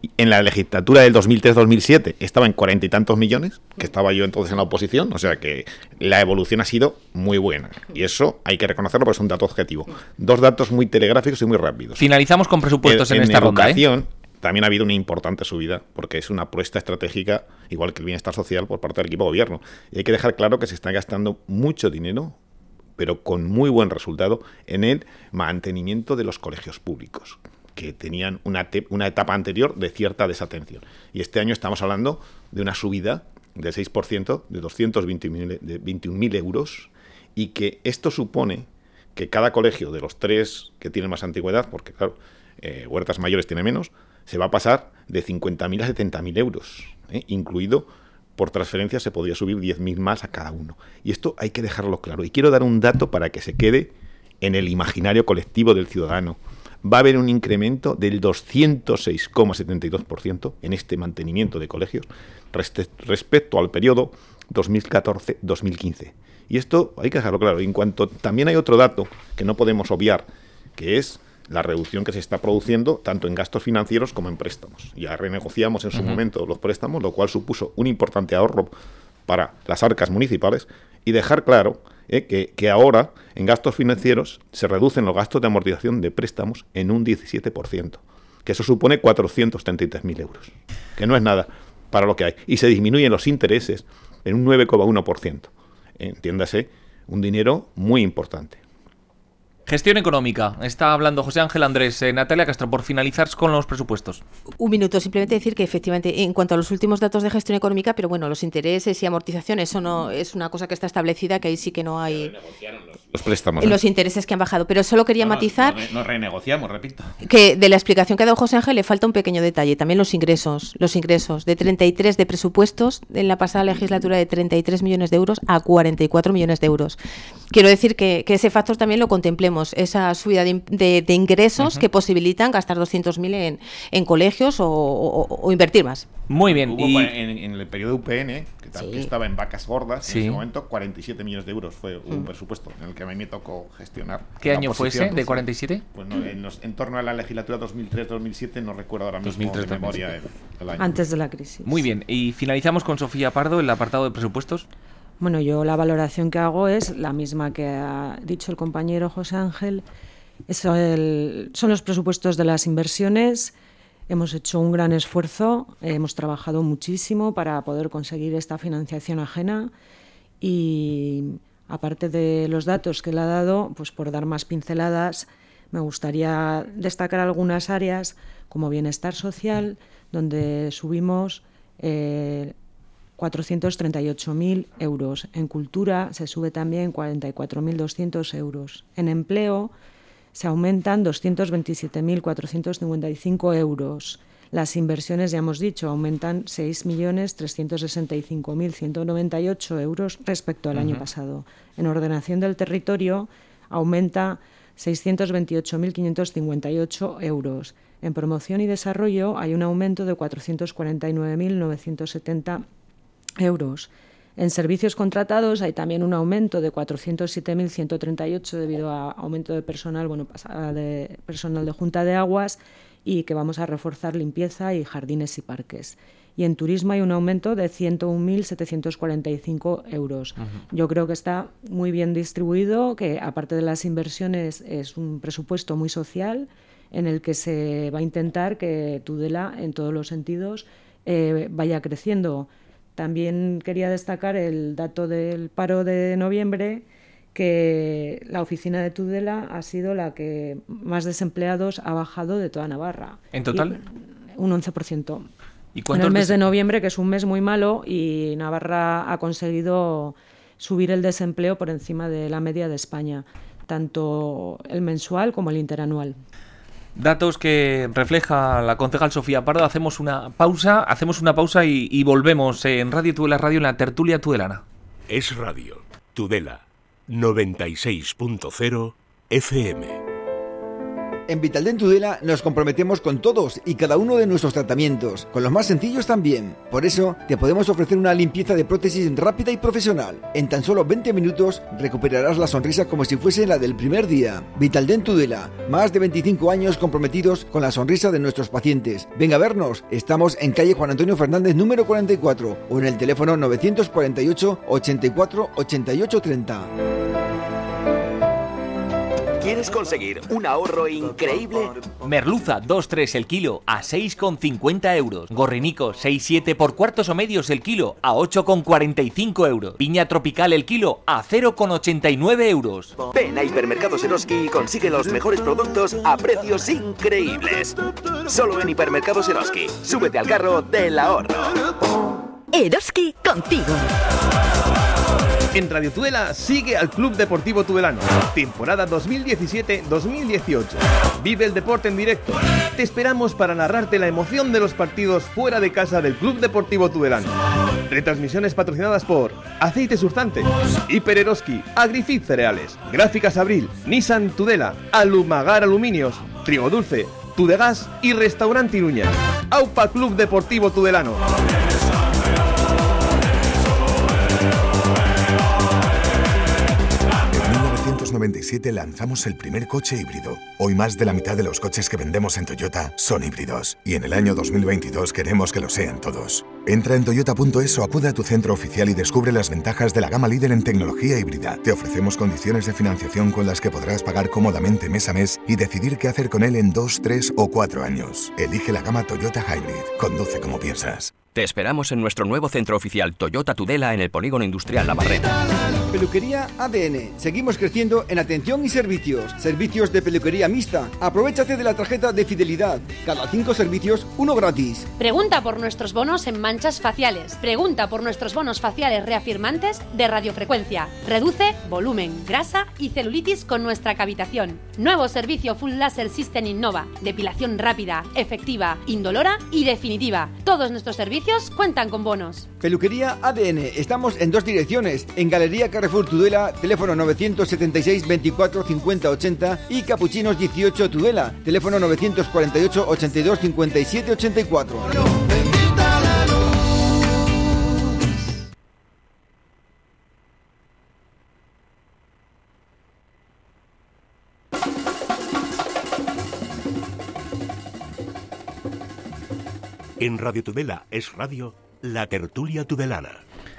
En la legislatura del dos mil tres dos mil siete estaba en cuarenta y tantos millones, que estaba yo entonces en la oposición, o sea que la evolución ha sido muy buena. Y eso hay que reconocerlo porque es un dato objetivo. Dos datos muy telegráficos y muy rápidos. Finalizamos con presupuestos en, en esta educación, ronda, ¿eh? También ha habido una importante subida, porque es una apuesta estratégica, igual que el bienestar social, por parte del equipo de gobierno. Y hay que dejar claro que se está gastando mucho dinero, pero con muy buen resultado, en el mantenimiento de los colegios públicos, que tenían una, te- una etapa anterior de cierta desatención. Y este año estamos hablando de una subida del seis por ciento, de doscientos veintiún mil euros, y que esto supone que cada colegio de los tres que tienen más antigüedad, porque claro, eh, Huertas Mayores tiene menos, se va a pasar de cincuenta mil a setenta mil euros, ¿eh? Incluido por transferencia se podría subir diez mil más a cada uno. Y esto hay que dejarlo claro. Y quiero dar un dato para que se quede en el imaginario colectivo del ciudadano. Va a haber un incremento del doscientos seis coma setenta y dos por ciento en este mantenimiento de colegios reste- respecto al periodo dos mil catorce dos mil quince. Y esto hay que dejarlo claro. En cuanto también hay otro dato que no podemos obviar, que es la reducción que se está produciendo tanto en gastos financieros como en préstamos. Ya renegociamos en su uh-huh. momento los préstamos, lo cual supuso un importante ahorro para las arcas municipales, y dejar claro eh, que, que ahora en gastos financieros se reducen los gastos de amortización de préstamos en un diecisiete por ciento, que eso supone cuatrocientos treinta y tres mil euros, que no es nada para lo que hay, y se disminuyen los intereses en un nueve coma uno por ciento. Entiéndase, un dinero muy importante. Gestión económica. Está hablando José Ángel Andrés. Eh, Natalia Castro, por finalizar con los presupuestos. Un minuto, simplemente decir que efectivamente, en cuanto a los últimos datos de gestión económica, pero bueno, los intereses y amortización, eso no es una cosa que está establecida, que ahí sí que no hay... Los préstamos. ¿eh? Los intereses que han bajado. Pero solo quería no, matizar... No, no renegociamos, repito. Que de la explicación que ha dado José Ángel le falta un pequeño detalle. También los ingresos. Los ingresos de treinta y tres de presupuestos en la pasada legislatura, de treinta y tres millones de euros a cuarenta y cuatro millones de euros. Quiero decir que, que ese factor también lo contemplemos. Esa subida de, de, de ingresos uh-huh. que posibilitan gastar doscientos mil en, en colegios o, o, o invertir más. Muy bien. Hubo y... en, en el periodo U P N, que también sí. estaba en vacas gordas, sí. en ese momento cuarenta y siete millones de euros fue un mm. presupuesto en el que a mí me tocó gestionar. ¿Qué año fue ese, de cuarenta y siete? Pues no, en, los, en torno a la legislatura dos mil tres dos mil siete, no recuerdo ahora mismo dos mil tres, de memoria el, el año. Antes de la crisis. Muy bien, y finalizamos con Sofía Pardo, el apartado de presupuestos. Bueno, yo la valoración que hago es la misma que ha dicho el compañero José Ángel. Es el, son los presupuestos de las inversiones. Hemos hecho un gran esfuerzo, eh, hemos trabajado muchísimo para poder conseguir esta financiación ajena, y aparte de los datos que le ha dado, pues por dar más pinceladas, me gustaría destacar algunas áreas como bienestar social, donde subimos eh, cuatrocientos treinta y ocho mil euros. En cultura se sube también cuarenta y cuatro mil doscientos euros. En empleo se aumentan doscientos veintisiete mil cuatrocientos cincuenta y cinco euros. Las inversiones, ya hemos dicho, aumentan seis millones trescientos sesenta y cinco mil ciento noventa y ocho euros respecto al uh-huh. año pasado. En ordenación del territorio aumenta seiscientos veintiocho mil quinientos cincuenta y ocho euros. En promoción y desarrollo hay un aumento de cuatrocientos cuarenta y nueve mil novecientos setenta euros. En servicios contratados hay también un aumento de cuatrocientos siete mil ciento treinta y ocho debido a aumento de personal, bueno, de personal de Junta de Aguas, y que vamos a reforzar limpieza y jardines y parques. Y en turismo hay un aumento de ciento un mil setecientos cuarenta y cinco euros. Uh-huh. Yo creo que está muy bien distribuido, que aparte de las inversiones es un presupuesto muy social en el que se va a intentar que Tudela, en todos los sentidos, eh, vaya creciendo. También quería destacar el dato del paro de noviembre, que la oficina de Tudela ha sido la que más desempleados ha bajado de toda Navarra. ¿En total? Y un once por ciento. ¿Y en el mes de noviembre, que es un mes muy malo, y Navarra ha conseguido subir el desempleo por encima de la media de España, tanto el mensual como el interanual. Datos que refleja la concejal Sofía Pardo. Hacemos una pausa, hacemos una pausa y, y volvemos en Radio Tudela Radio, en la tertulia tudelana. Es Radio Tudela noventa y seis punto cero F M. En Vitaldent Tudela nos comprometemos con todos y cada uno de nuestros tratamientos, con los más sencillos también. Por eso te podemos ofrecer una limpieza de prótesis rápida y profesional. En tan solo veinte minutos recuperarás la sonrisa como si fuese la del primer día. Vitaldent Tudela, más de veinticinco años comprometidos con la sonrisa de nuestros pacientes. Venga a vernos, estamos en calle Juan Antonio Fernández número cuarenta y cuatro o en el teléfono novecientos cuarenta y ocho, ochenta y cuatro, ochenta y ocho, treinta. ¿Quieres conseguir un ahorro increíble? Merluza dos tres el kilo a seis con cincuenta euros. Gorrinico seis siete por cuartos o medios el kilo a ocho con cuarenta y cinco euros. Piña tropical el kilo a cero con ochenta y nueve euros. Ven a Hipermercados Eroski y consigue los mejores productos a precios increíbles. Solo en Hipermercados Eroski. Súbete al carro del ahorro. Eroski contigo. En Radio Tudela sigue al Club Deportivo Tudelano. Temporada dos mil diecisiete dos mil dieciocho. Vive el deporte en directo. Te esperamos para narrarte la emoción de los partidos fuera de casa del Club Deportivo Tudelano. Retransmisiones patrocinadas por Aceite Surtante, Hiper Eroski, Agrifit Cereales, Gráficas Abril, Nissan Tudela, Alumagar Aluminios, Trigo Dulce, Tudegas y Restaurante Iruña. AUPA Club Deportivo Tudelano. En mil novecientos noventa y siete lanzamos el primer coche híbrido. Hoy más de la mitad de los coches que vendemos en Toyota son híbridos. Y en el año dos mil veintidós queremos que lo sean todos. Entra en toyota punto es o acude a tu centro oficial y descubre las ventajas de la gama líder en tecnología híbrida. Te ofrecemos condiciones de financiación con las que podrás pagar cómodamente mes a mes y decidir qué hacer con él en dos, tres o cuatro años. Elige la gama Toyota Hybrid. Conduce como piensas. Te esperamos en nuestro nuevo centro oficial Toyota Tudela en el Polígono Industrial La Barreta. Peluquería A D N. Seguimos creciendo en atención y servicios. Servicios de peluquería mixta. Aprovechate de la tarjeta de fidelidad. Cada cinco servicios, uno gratis. Pregunta por nuestros bonos en manchas faciales. Pregunta por nuestros bonos faciales reafirmantes de radiofrecuencia. Reduce volumen, grasa y celulitis con nuestra cavitación. Nuevo servicio Full Laser System Innova. Depilación rápida, efectiva, indolora y definitiva. Todos nuestros servicios cuentan con bonos. Peluquería A D N. Estamos en dos direcciones. En Galería Carrefour Tudela, teléfono novecientos setenta y seis, veinticuatro, cincuenta, ochenta y Capuchinos dieciocho Tudela, teléfono novecientos cuarenta y ocho, ochenta y dos, cincuenta y siete, ochenta y cuatro. En Radio Tudela es radio, la tertulia tudelana.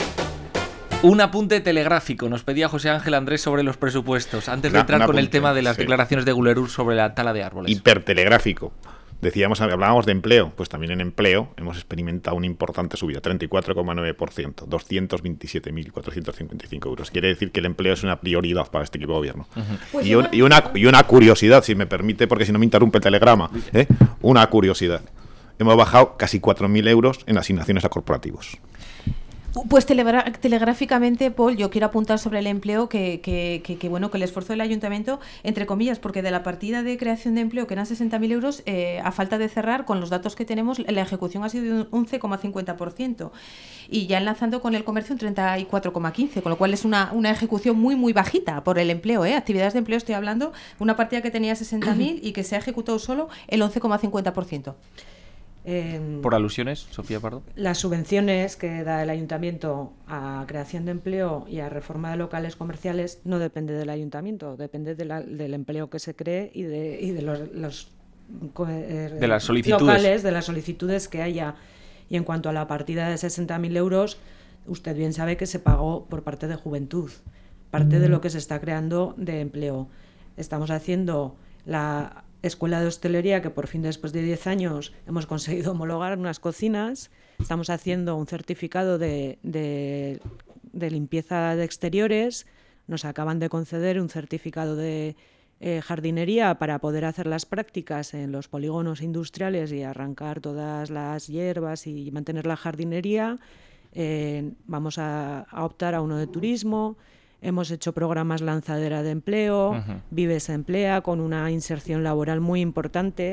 Un apunte telegráfico nos pedía José Ángel Andrés sobre los presupuestos, antes de Una- entrar un con el apunte, tema de las sí. declaraciones de Gulerur sobre la tala de árboles. Hipertelegráfico. Decíamos, hablábamos de empleo, pues también en empleo hemos experimentado una importante subida, treinta y cuatro coma nueve por ciento, doscientos veintisiete mil cuatrocientos cincuenta y cinco euros. Quiere decir que el empleo es una prioridad para este equipo de gobierno. Ujú. Pues y, un- y una, y una curiosidad, si me permite, porque si no me interrumpe el telegrama, ¿eh? Una curiosidad. Hemos bajado casi cuatro mil euros en asignaciones a corporativos. Pues telegra- telegráficamente, Paul, yo quiero apuntar sobre el empleo que, que, que, que, bueno, que el esfuerzo del ayuntamiento, entre comillas, porque de la partida de creación de empleo, que eran sesenta mil euros, eh, a falta de cerrar, con los datos que tenemos, la ejecución ha sido de un once coma cincuenta por ciento. Y ya enlazando con el comercio un treinta y cuatro coma quince por ciento, con lo cual es una, una ejecución muy, muy bajita por el empleo. ¿eh? Actividades de empleo, estoy hablando, una partida que tenía sesenta mil y que se ha ejecutado solo el once coma cincuenta por ciento. Eh, Por alusiones, Sofía Pardo. Las subvenciones que da el ayuntamiento a creación de empleo y a reforma de locales comerciales no depende del ayuntamiento, depende de la- del empleo que se cree y de, y de los, los co- eh, De las solicitudes. locales, de las solicitudes que haya. Y en cuanto a la partida de sesenta mil euros, usted bien sabe que se pagó por parte de Juventud, parte de lo que se está creando de empleo. Estamos haciendo la Escuela de Hostelería, que por fin después de diez años hemos conseguido homologar unas cocinas. Estamos haciendo un certificado de, de, de limpieza de exteriores. Nos acaban de conceder un certificado de eh, jardinería para poder hacer las prácticas en los polígonos industriales y arrancar todas las hierbas y mantener la jardinería. Eh, vamos a, a optar a uno de turismo. Hemos hecho programas lanzadera de empleo, Ujú. Vive se emplea, con una inserción laboral muy importante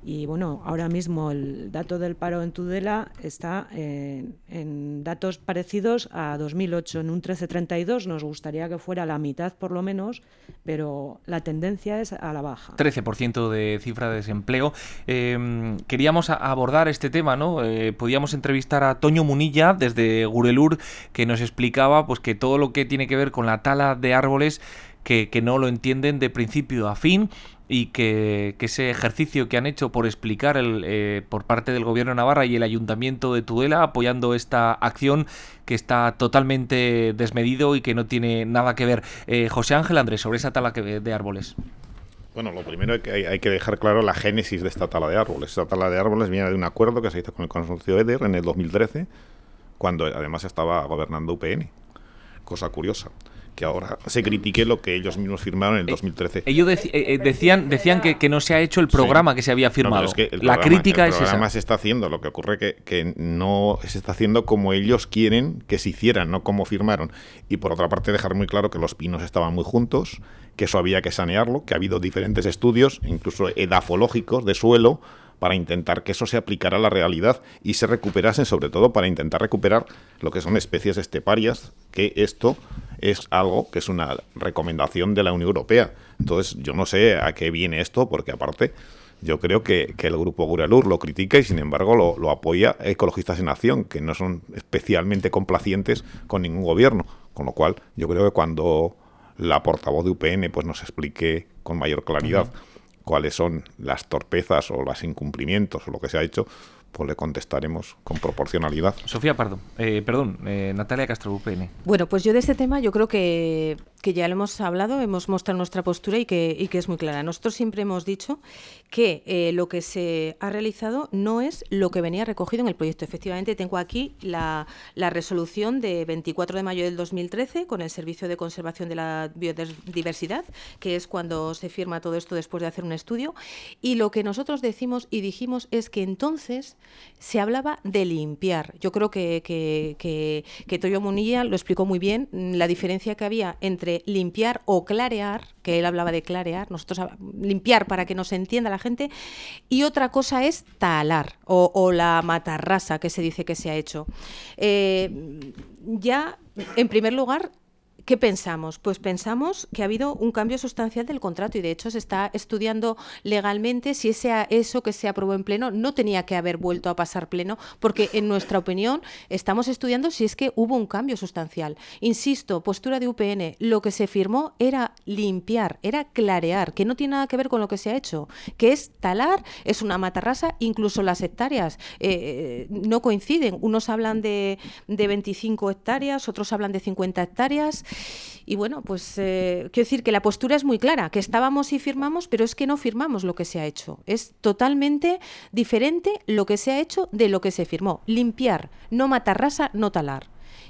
Y bueno, ahora mismo el dato del paro en Tudela está en, en datos parecidos a dos mil ocho, en un trece coma treinta y dos. Nos gustaría que fuera la mitad por lo menos, pero la tendencia es a la baja. trece por ciento de cifra de desempleo. Eh, queríamos a- abordar este tema, ¿no? Eh, podíamos entrevistar a Toño Munilla desde Gurelur, que nos explicaba pues que todo lo que tiene que ver con la tala de árboles, que, que no lo entienden de principio a fin, y que, que ese ejercicio que han hecho por explicar el, eh, por parte del Gobierno de Navarra y el Ayuntamiento de Tudela apoyando esta acción, que está totalmente desmedido y que no tiene nada que ver. Eh, José Ángel Andrés, sobre esa tala que, de árboles. Bueno, lo primero es que hay, hay que dejar claro la génesis de esta tala de árboles. Esta tala de árboles viene de un acuerdo que se hizo con el consorcio EDER en el dos mil trece, cuando además estaba gobernando U P N. Cosa curiosa, que ahora se critique lo que ellos mismos firmaron en el dos mil trece. Ellos deci- eh, decían decían que, que no se ha hecho el programa Sí. que se había firmado. No, pero es que el la programa- crítica el es programa esa. se está haciendo, lo que ocurre que, que no se está haciendo como ellos quieren que se hicieran, no como firmaron. Y por otra parte dejar muy claro que los pinos estaban muy juntos, que eso había que sanearlo, que ha habido diferentes estudios, incluso edafológicos de suelo, para intentar que eso se aplicara a la realidad y se recuperasen, sobre todo para intentar recuperar lo que son especies esteparias, que esto es algo que es una recomendación de la Unión Europea. Entonces, yo no sé a qué viene esto, porque aparte yo creo que, que el grupo Gurelur lo critica y sin embargo lo, lo apoya Ecologistas en Acción, que no son especialmente complacientes con ningún gobierno. Con lo cual, yo creo que cuando la portavoz de U P N pues nos explique con mayor claridad uh-huh. cuáles son las torpezas o los incumplimientos o lo que se ha hecho, pues le contestaremos con proporcionalidad. Sofía Pardo, eh, perdón, eh, Natalia Castro, U P N. Bueno, pues yo de este tema yo creo que, que ya lo hemos hablado, hemos mostrado nuestra postura y que, y que es muy clara. Nosotros siempre hemos dicho que eh, lo que se ha realizado no es lo que venía recogido en el proyecto. Efectivamente, tengo aquí la, la resolución de veinticuatro de mayo del dos mil trece con el Servicio de Conservación de la Biodiversidad, que es cuando se firma todo esto después de hacer un estudio. Y lo que nosotros decimos y dijimos es que entonces se hablaba de limpiar. Yo creo que, que, que, que Toyo Munilla lo explicó muy bien, la diferencia que había entre limpiar o clarear, que él hablaba de clarear, nosotros limpiar para que nos entienda la gente, y otra cosa es talar o, o la matarrasa que se dice que se ha hecho. Eh, ya, en primer lugar, ¿qué pensamos? Pues pensamos que ha habido un cambio sustancial del contrato y de hecho se está estudiando legalmente si ese, eso que se aprobó en pleno no tenía que haber vuelto a pasar pleno, porque en nuestra opinión estamos estudiando si es que hubo un cambio sustancial. Insisto, postura de U P N, lo que se firmó era limpiar, era clarear, que no tiene nada que ver con lo que se ha hecho, que es talar, es una matarrasa, incluso las hectáreas eh, no coinciden. Unos hablan de, de veinticinco hectáreas, otros hablan de cincuenta hectáreas. Y bueno, pues eh, quiero decir que la postura es muy clara, que estábamos y firmamos, pero es que no firmamos lo que se ha hecho. Es totalmente diferente lo que se ha hecho de lo que se firmó. Limpiar, no matarrasa, no talar.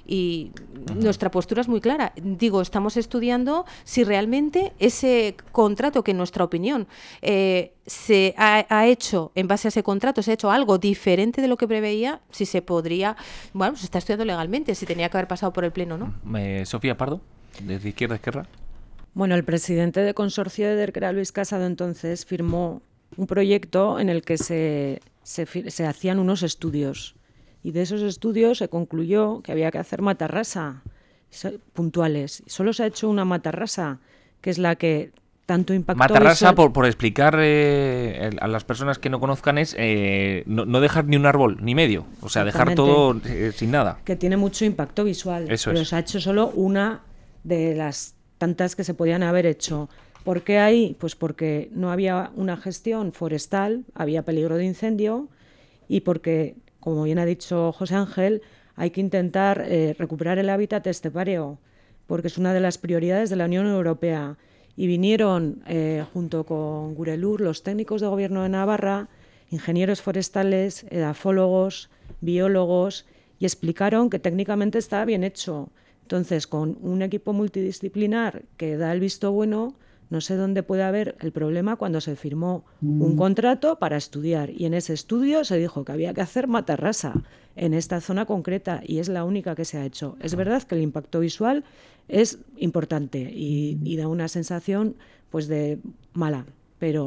Y uh-huh. nuestra postura es muy clara. Digo, estamos estudiando si realmente ese contrato, que en nuestra opinión eh, se ha, ha hecho, en base a ese contrato, se ha hecho algo diferente de lo que preveía, si se podría, bueno, se está estudiando legalmente, si tenía que haber pasado por el pleno, ¿no? Eh, Sofía Pardo, desde Izquierda a Esquerra. Bueno, el presidente de consorcio EDER, que era Luis Casado entonces, firmó un proyecto en el que se, se, se hacían unos estudios. Y de esos estudios se concluyó que había que hacer matarrasa puntuales. Solo se ha hecho una matarrasa, que es la que tanto impactó. Matarrasa, visual... por, por explicar eh, a las personas que no conozcan, es eh, no, no dejar ni un árbol, ni medio. O sea, dejar todo eh, sin nada. Que tiene mucho impacto visual. Eso pero es. se ha hecho solo una de las tantas que se podían haber hecho. ¿Por qué ahí? Pues porque no había una gestión forestal, había peligro de incendio y porque, como bien ha dicho José Ángel, hay que intentar eh, recuperar el hábitat estepario, porque es una de las prioridades de la Unión Europea. Y vinieron, eh, junto con Gurelur, los técnicos de Gobierno de Navarra, ingenieros forestales, edafólogos, biólogos, y explicaron que técnicamente estaba bien hecho. Entonces, con un equipo multidisciplinar que da el visto bueno, no sé dónde puede haber el problema cuando se firmó un contrato para estudiar. Y en ese estudio se dijo que había que hacer matarrasa en esta zona concreta y es la única que se ha hecho. Es verdad que el impacto visual es importante y, y da una sensación pues de mala, pero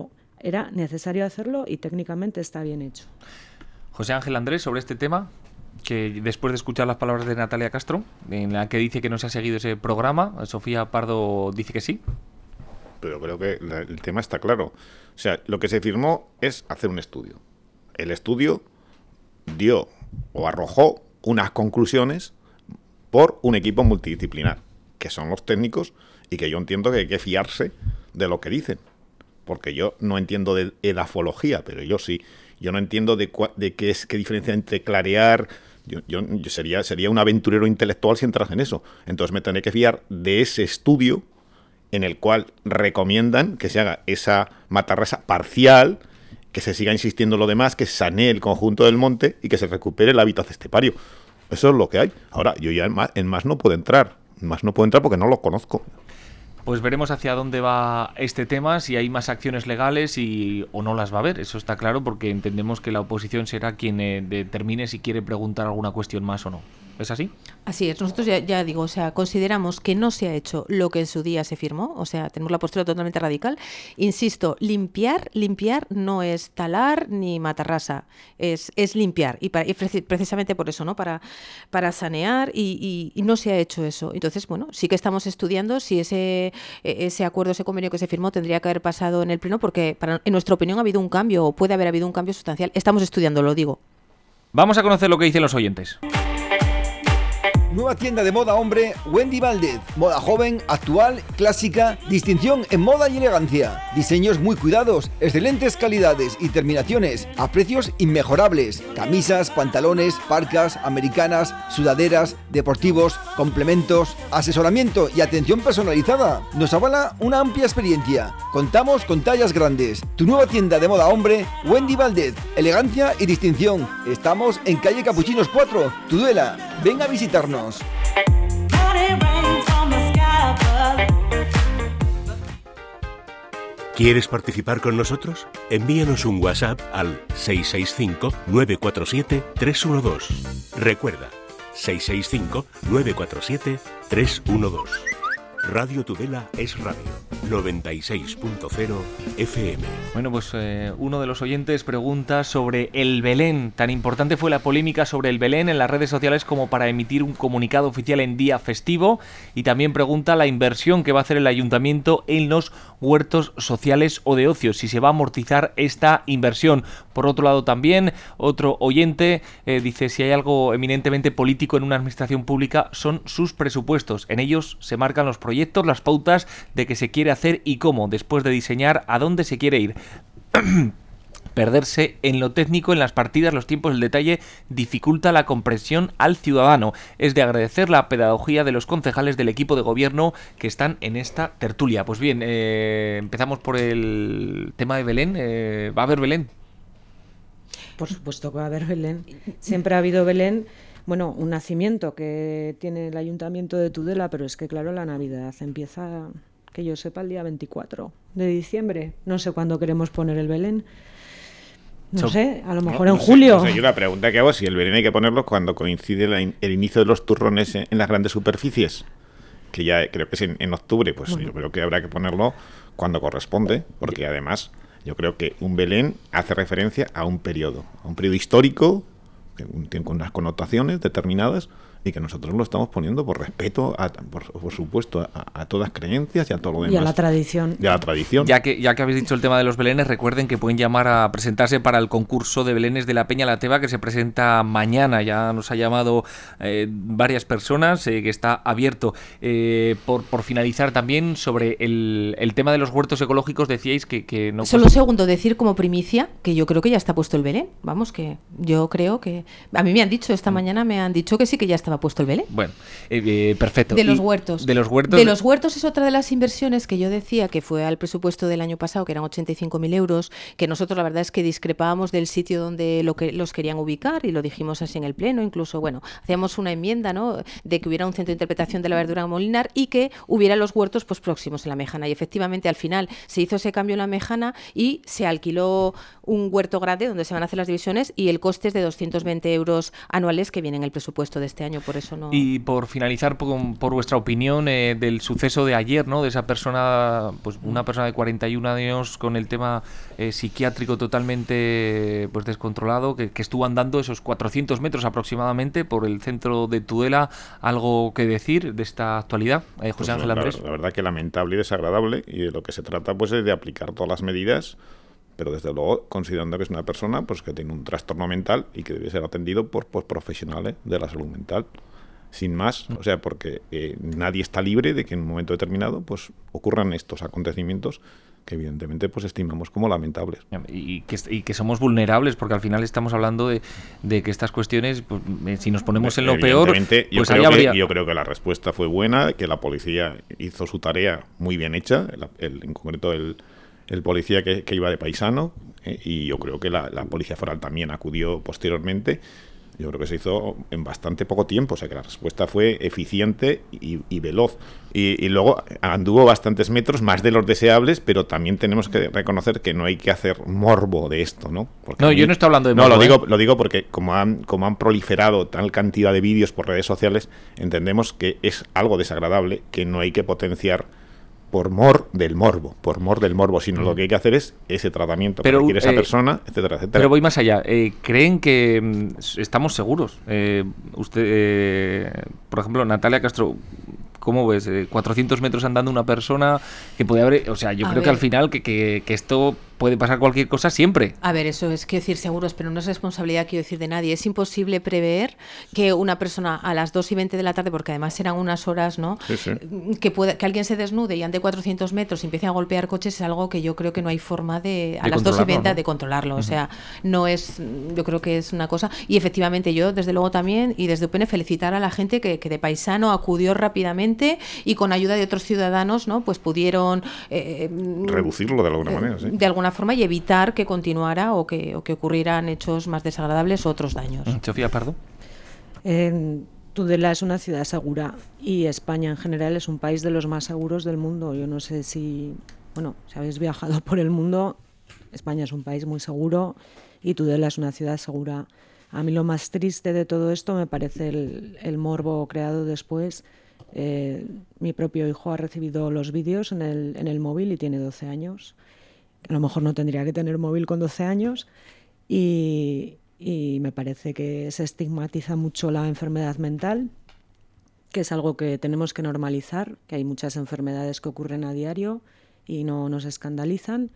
era necesario hacerlo y técnicamente está bien hecho. José Ángel Andrés, sobre este tema, que después de escuchar las palabras de Natalia Castro, en la que dice que no se ha seguido ese programa, Sofía Pardo dice que sí. Pero creo que la, el tema está claro. O sea, lo que se firmó es hacer un estudio. El estudio dio o arrojó unas conclusiones por un equipo multidisciplinar, que son los técnicos, y que yo entiendo que hay que fiarse de lo que dicen. Porque yo no entiendo de edafología, pero yo sí. Yo no entiendo de, cua, de qué es qué diferencia entre clarear. Yo, yo, yo sería, sería un aventurero intelectual si entras en eso. Entonces me tendré que fiar de ese estudio en el cual recomiendan que se haga esa matarrasa parcial, que se siga insistiendo en lo demás, que se sanee el conjunto del monte y que se recupere el hábitat estepario. Eso es lo que hay. Ahora, yo ya en más, en más no puedo entrar. En más no puedo entrar porque no lo conozco. Pues veremos hacia dónde va este tema, si hay más acciones legales y o no las va a haber. Eso está claro, porque entendemos que la oposición será quien eh, determine si quiere preguntar alguna cuestión más o no. ¿Es así? Así es. Nosotros ya, ya digo, o sea, consideramos que no se ha hecho lo que en su día se firmó, o sea, tenemos la postura totalmente radical. Insisto, limpiar, limpiar no es talar ni matarrasa, es, es limpiar. Y, para, y precisamente por eso, ¿no? Para, para sanear y, y, y no se ha hecho eso. Entonces, bueno, sí que estamos estudiando si ese, ese acuerdo, ese convenio que se firmó tendría que haber pasado en el Pleno, porque para, en nuestra opinión ha habido un cambio, o puede haber habido un cambio sustancial. Estamos estudiando, lo digo. Vamos a conocer lo que dicen los oyentes. Nueva tienda de moda hombre, Wendy Valdez. Moda joven, actual, clásica, distinción en moda y elegancia. Diseños muy cuidados, excelentes calidades y terminaciones a precios inmejorables. Camisas, pantalones, parcas, americanas, sudaderas, deportivos, complementos, asesoramiento y atención personalizada. Nos avala una amplia experiencia. Contamos con tallas grandes. Tu nueva tienda de moda hombre, Wendy Valdez. Elegancia y distinción. Estamos en calle Capuchinos cuatro, Tudela. Ven a visitarnos. ¿Quieres participar con nosotros? Envíanos un WhatsApp al seis seis cinco, nueve cuatro siete, tres uno dos. Recuerda, seis seis cinco, nueve cuatro siete, tres uno dos. Radio Tudela es radio, noventa y seis punto cero F M. Bueno, pues eh, uno de los oyentes pregunta sobre el Belén. Tan importante fue la polémica sobre el Belén en las redes sociales como para emitir un comunicado oficial en día festivo, y también pregunta la inversión que va a hacer el ayuntamiento en los huertos sociales o de ocio, si se va a amortizar esta inversión. Por otro lado, también otro oyente eh, dice: si hay algo eminentemente político en una administración pública son sus presupuestos. En ellos se marcan los proyectos, las pautas de qué se quiere hacer y cómo, después de diseñar a dónde se quiere ir. Perderse en lo técnico, en las partidas, los tiempos, el detalle dificulta la comprensión al ciudadano. Es de agradecer la pedagogía de los concejales del equipo de gobierno que están en esta tertulia. Pues bien, eh, empezamos por el tema de Belén. Eh, ¿Va a haber Belén? Por supuesto que va a haber Belén. Siempre ha habido Belén. Bueno, un nacimiento que tiene el Ayuntamiento de Tudela, pero es que, claro, la Navidad empieza, que yo sepa, el día veinticuatro de diciembre. No sé cuándo queremos poner el Belén. No so, sé, a lo mejor no, en no julio. Sé, no sé, yo la pregunta que hago es si el Belén hay que ponerlo cuando coincide la in, el inicio de los turrones en, en las grandes superficies, que ya creo que es en, en octubre. Pues bueno, yo creo que habrá que ponerlo cuando corresponde, porque además yo creo que un Belén hace referencia a un periodo, a un periodo histórico, tiene unas connotaciones determinadas, y que nosotros lo estamos poniendo por respeto, a, por, por supuesto, a, a todas creencias y a todo lo demás. Y a la tradición. Y a la tradición. Ya que, ya que habéis dicho el tema de los belenes, recuerden que pueden llamar a presentarse para el concurso de belenes de la Peña La Teba, que se presenta mañana. Ya nos ha llamado eh, varias personas, eh, que está abierto. Eh, por, por finalizar también, sobre el, el tema de los huertos ecológicos, decíais que, que no... Solo un segundo, decir como primicia que yo creo que ya está puesto el Belén. Vamos, que yo creo que... A mí me han dicho, esta mañana me han dicho que sí, que ya estaba puesto el Belén. Bueno, eh, eh, perfecto. De los huertos. De los huertos. De los huertos es otra de las inversiones que yo decía que fue al presupuesto del año pasado, que eran ochenta y cinco mil euros, que nosotros la verdad es que discrepábamos del sitio donde lo que los querían ubicar, y lo dijimos así en el pleno. Incluso, bueno, hacíamos una enmienda, ¿no?, de que hubiera un centro de interpretación de la verdura en Molinar y que hubiera los huertos pues próximos en la Mejana. Y efectivamente al final se hizo ese cambio en la Mejana y se alquiló un huerto grande donde se van a hacer las divisiones, y el coste es de doscientos veinte euros anuales que viene en el presupuesto de este año. por eso no... Y por finalizar, por, por vuestra opinión eh, del suceso de ayer, ¿no? De esa persona, pues una persona de cuarenta y un años con el tema eh, psiquiátrico totalmente pues descontrolado, que, que estuvo andando esos cuatrocientos metros aproximadamente por el centro de Tudela. ¿Algo que decir de esta actualidad, eh, José Pues Ángel la, Andrés? La verdad que lamentable y desagradable, y de lo que se trata pues es de aplicar todas las medidas, pero desde luego considerando que es una persona pues que tiene un trastorno mental y que debe ser atendido por, por profesionales de la salud mental, sin más, o sea, porque eh, nadie está libre de que en un momento determinado pues ocurran estos acontecimientos que evidentemente pues estimamos como lamentables. Y que, y que somos vulnerables, porque al final estamos hablando de, de que estas cuestiones, pues, si nos ponemos en lo peor, yo, pues creo ahí habría... que, yo creo que la respuesta fue buena, que la policía hizo su tarea muy bien hecha, el, el, en concreto el el policía que, que iba de paisano, eh, y yo creo que la, la policía foral también acudió posteriormente. Yo creo que se hizo en bastante poco tiempo, o sea que la respuesta fue eficiente y, y veloz. Y, y luego anduvo bastantes metros, más de los deseables, pero también tenemos que reconocer que no hay que hacer morbo de esto, ¿no? Porque no, mí, yo no estoy hablando de morbo. No, lo ¿eh? digo, lo digo porque como han, como han proliferado tal cantidad de vídeos por redes sociales, entendemos que es algo desagradable, que no hay que potenciar por mor del morbo, por mor del morbo, sino mm. lo que hay que hacer es ese tratamiento pero, que requiere esa eh, persona, etcétera, etcétera. Pero voy más allá. Eh, ¿Creen que mm, estamos seguros? Eh, usted, eh, por ejemplo, Natalia Castro, ¿cómo ves? Eh, cuatrocientos metros andando una persona que puede haber... O sea, yo A creo ver. que al final que, que, que esto puede pasar cualquier cosa siempre. A ver, eso es, quiero decir, seguros, pero no es responsabilidad, quiero decir, de nadie. Es imposible prever que una persona a las dos y veinte de la tarde, porque además eran unas horas, ¿no? Sí, sí. Que, pueda, que alguien se desnude y ande cuatrocientos metros y empiece a golpear coches, es algo que yo creo que no hay forma de, a de las dos y veinte, ¿no? de controlarlo. Uh-huh. O sea, no es, yo creo que es una cosa... Y efectivamente yo, desde luego también, y desde U P N, felicitar a la gente que, que de paisano acudió rápidamente y con ayuda de otros ciudadanos, ¿no? Pues pudieron... Eh, reducirlo de alguna manera, sí. De alguna forma y evitar que continuara o que, o que ocurrieran hechos más desagradables o otros daños. Sofía Pardo. Eh, Tudela es una ciudad segura y España en general es un país de los más seguros del mundo. Yo no sé si, bueno, si habéis viajado por el mundo, España es un país muy seguro y Tudela es una ciudad segura. A mí lo más triste de todo esto me parece el, el morbo creado después. Eh, mi propio hijo ha recibido los vídeos en el, en el móvil y tiene doce años. A lo mejor no tendría que tener móvil con doce años y, y me parece que se estigmatiza mucho la enfermedad mental, que es algo que tenemos que normalizar, que hay muchas enfermedades que ocurren a diario y no nos escandalizan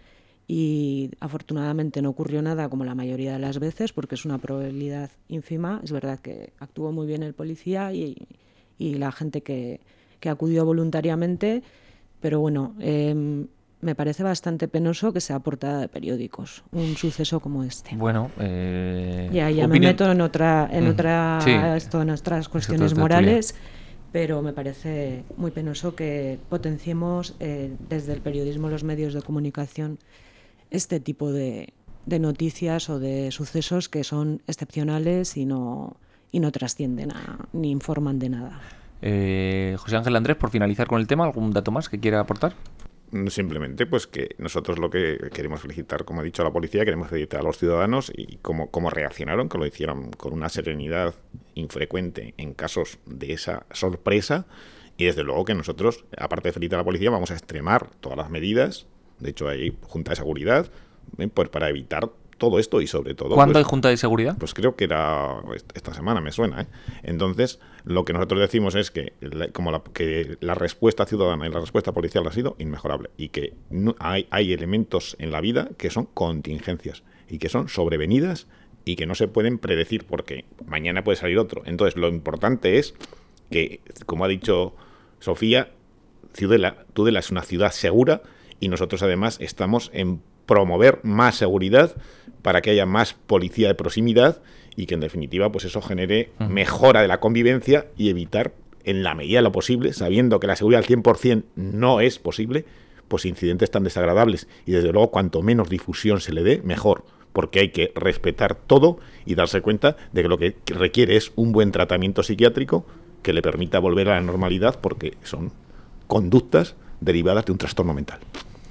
y afortunadamente no ocurrió nada como la mayoría de las veces porque es una probabilidad ínfima. Es verdad que actuó muy bien el policía y, y la gente que, que acudió voluntariamente, pero bueno... Eh, me parece bastante penoso que sea portada de periódicos un suceso como este. Bueno, eh, ya, ya me meto en otra, en mm, otra, sí. esto, en otras cuestiones morales, pero me parece muy penoso que potenciemos eh, desde el periodismo, los medios de comunicación, este tipo de, de noticias o de sucesos que son excepcionales y no, y no trascienden a, ni informan de nada. Eh, José Ángel Andrés, por finalizar con el tema, ¿algún dato más que quiera aportar? Simplemente pues que nosotros lo que queremos felicitar, como he dicho, a la policía, queremos felicitar a los ciudadanos y cómo, cómo reaccionaron, que lo hicieron con una serenidad infrecuente en casos de esa sorpresa y desde luego que nosotros, aparte de felicitar a la policía, vamos a extremar todas las medidas, de hecho hay junta de seguridad, ¿eh? Pues para evitar todo esto y sobre todo... ¿Cuándo pues, hay junta de seguridad? Pues creo que era esta semana, me suena, ¿eh? Entonces, lo que nosotros decimos es que, la, como la, que la respuesta ciudadana y la respuesta policial ha sido inmejorable y que no, hay, hay elementos en la vida que son contingencias y que son sobrevenidas y que no se pueden predecir porque mañana puede salir otro. Entonces, lo importante es que, como ha dicho Sofía, Tudela, Tudela es una ciudad segura y nosotros además estamos en promover más seguridad para que haya más policía de proximidad y que en definitiva pues eso genere mejora de la convivencia y evitar en la medida de lo posible, sabiendo que la seguridad al cien por ciento no es posible, pues incidentes tan desagradables y desde luego cuanto menos difusión se le dé, mejor, porque hay que respetar todo y darse cuenta de que lo que requiere es un buen tratamiento psiquiátrico que le permita volver a la normalidad porque son conductas derivadas de un trastorno mental.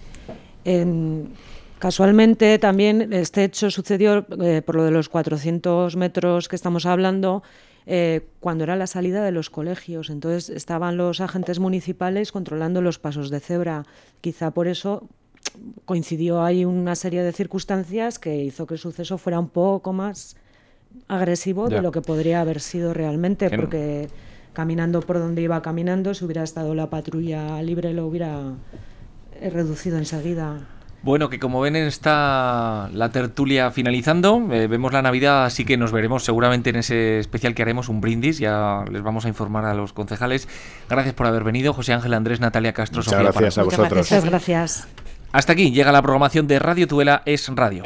En... Casualmente también este hecho sucedió eh, por lo de los cuatrocientos metros que estamos hablando eh, cuando era la salida de los colegios. Entonces estaban los agentes municipales controlando los pasos de cebra. Quizá por eso coincidió ahí una serie de circunstancias que hizo que el suceso fuera un poco más agresivo ya. de lo que podría haber sido realmente, ¿Qué? porque caminando por donde iba caminando, si hubiera estado la patrulla libre, lo hubiera reducido enseguida. Bueno, que como ven está la tertulia finalizando, eh, vemos la Navidad, así que nos veremos seguramente en ese especial que haremos, un brindis, ya les vamos a informar a los concejales. Gracias por haber venido, José Ángel, Andrés, Natalia Castro, Muchas Sofía gracias Parra. a vosotros. Muchas gracias. Hasta aquí llega la programación de Radio Tudela es Radio.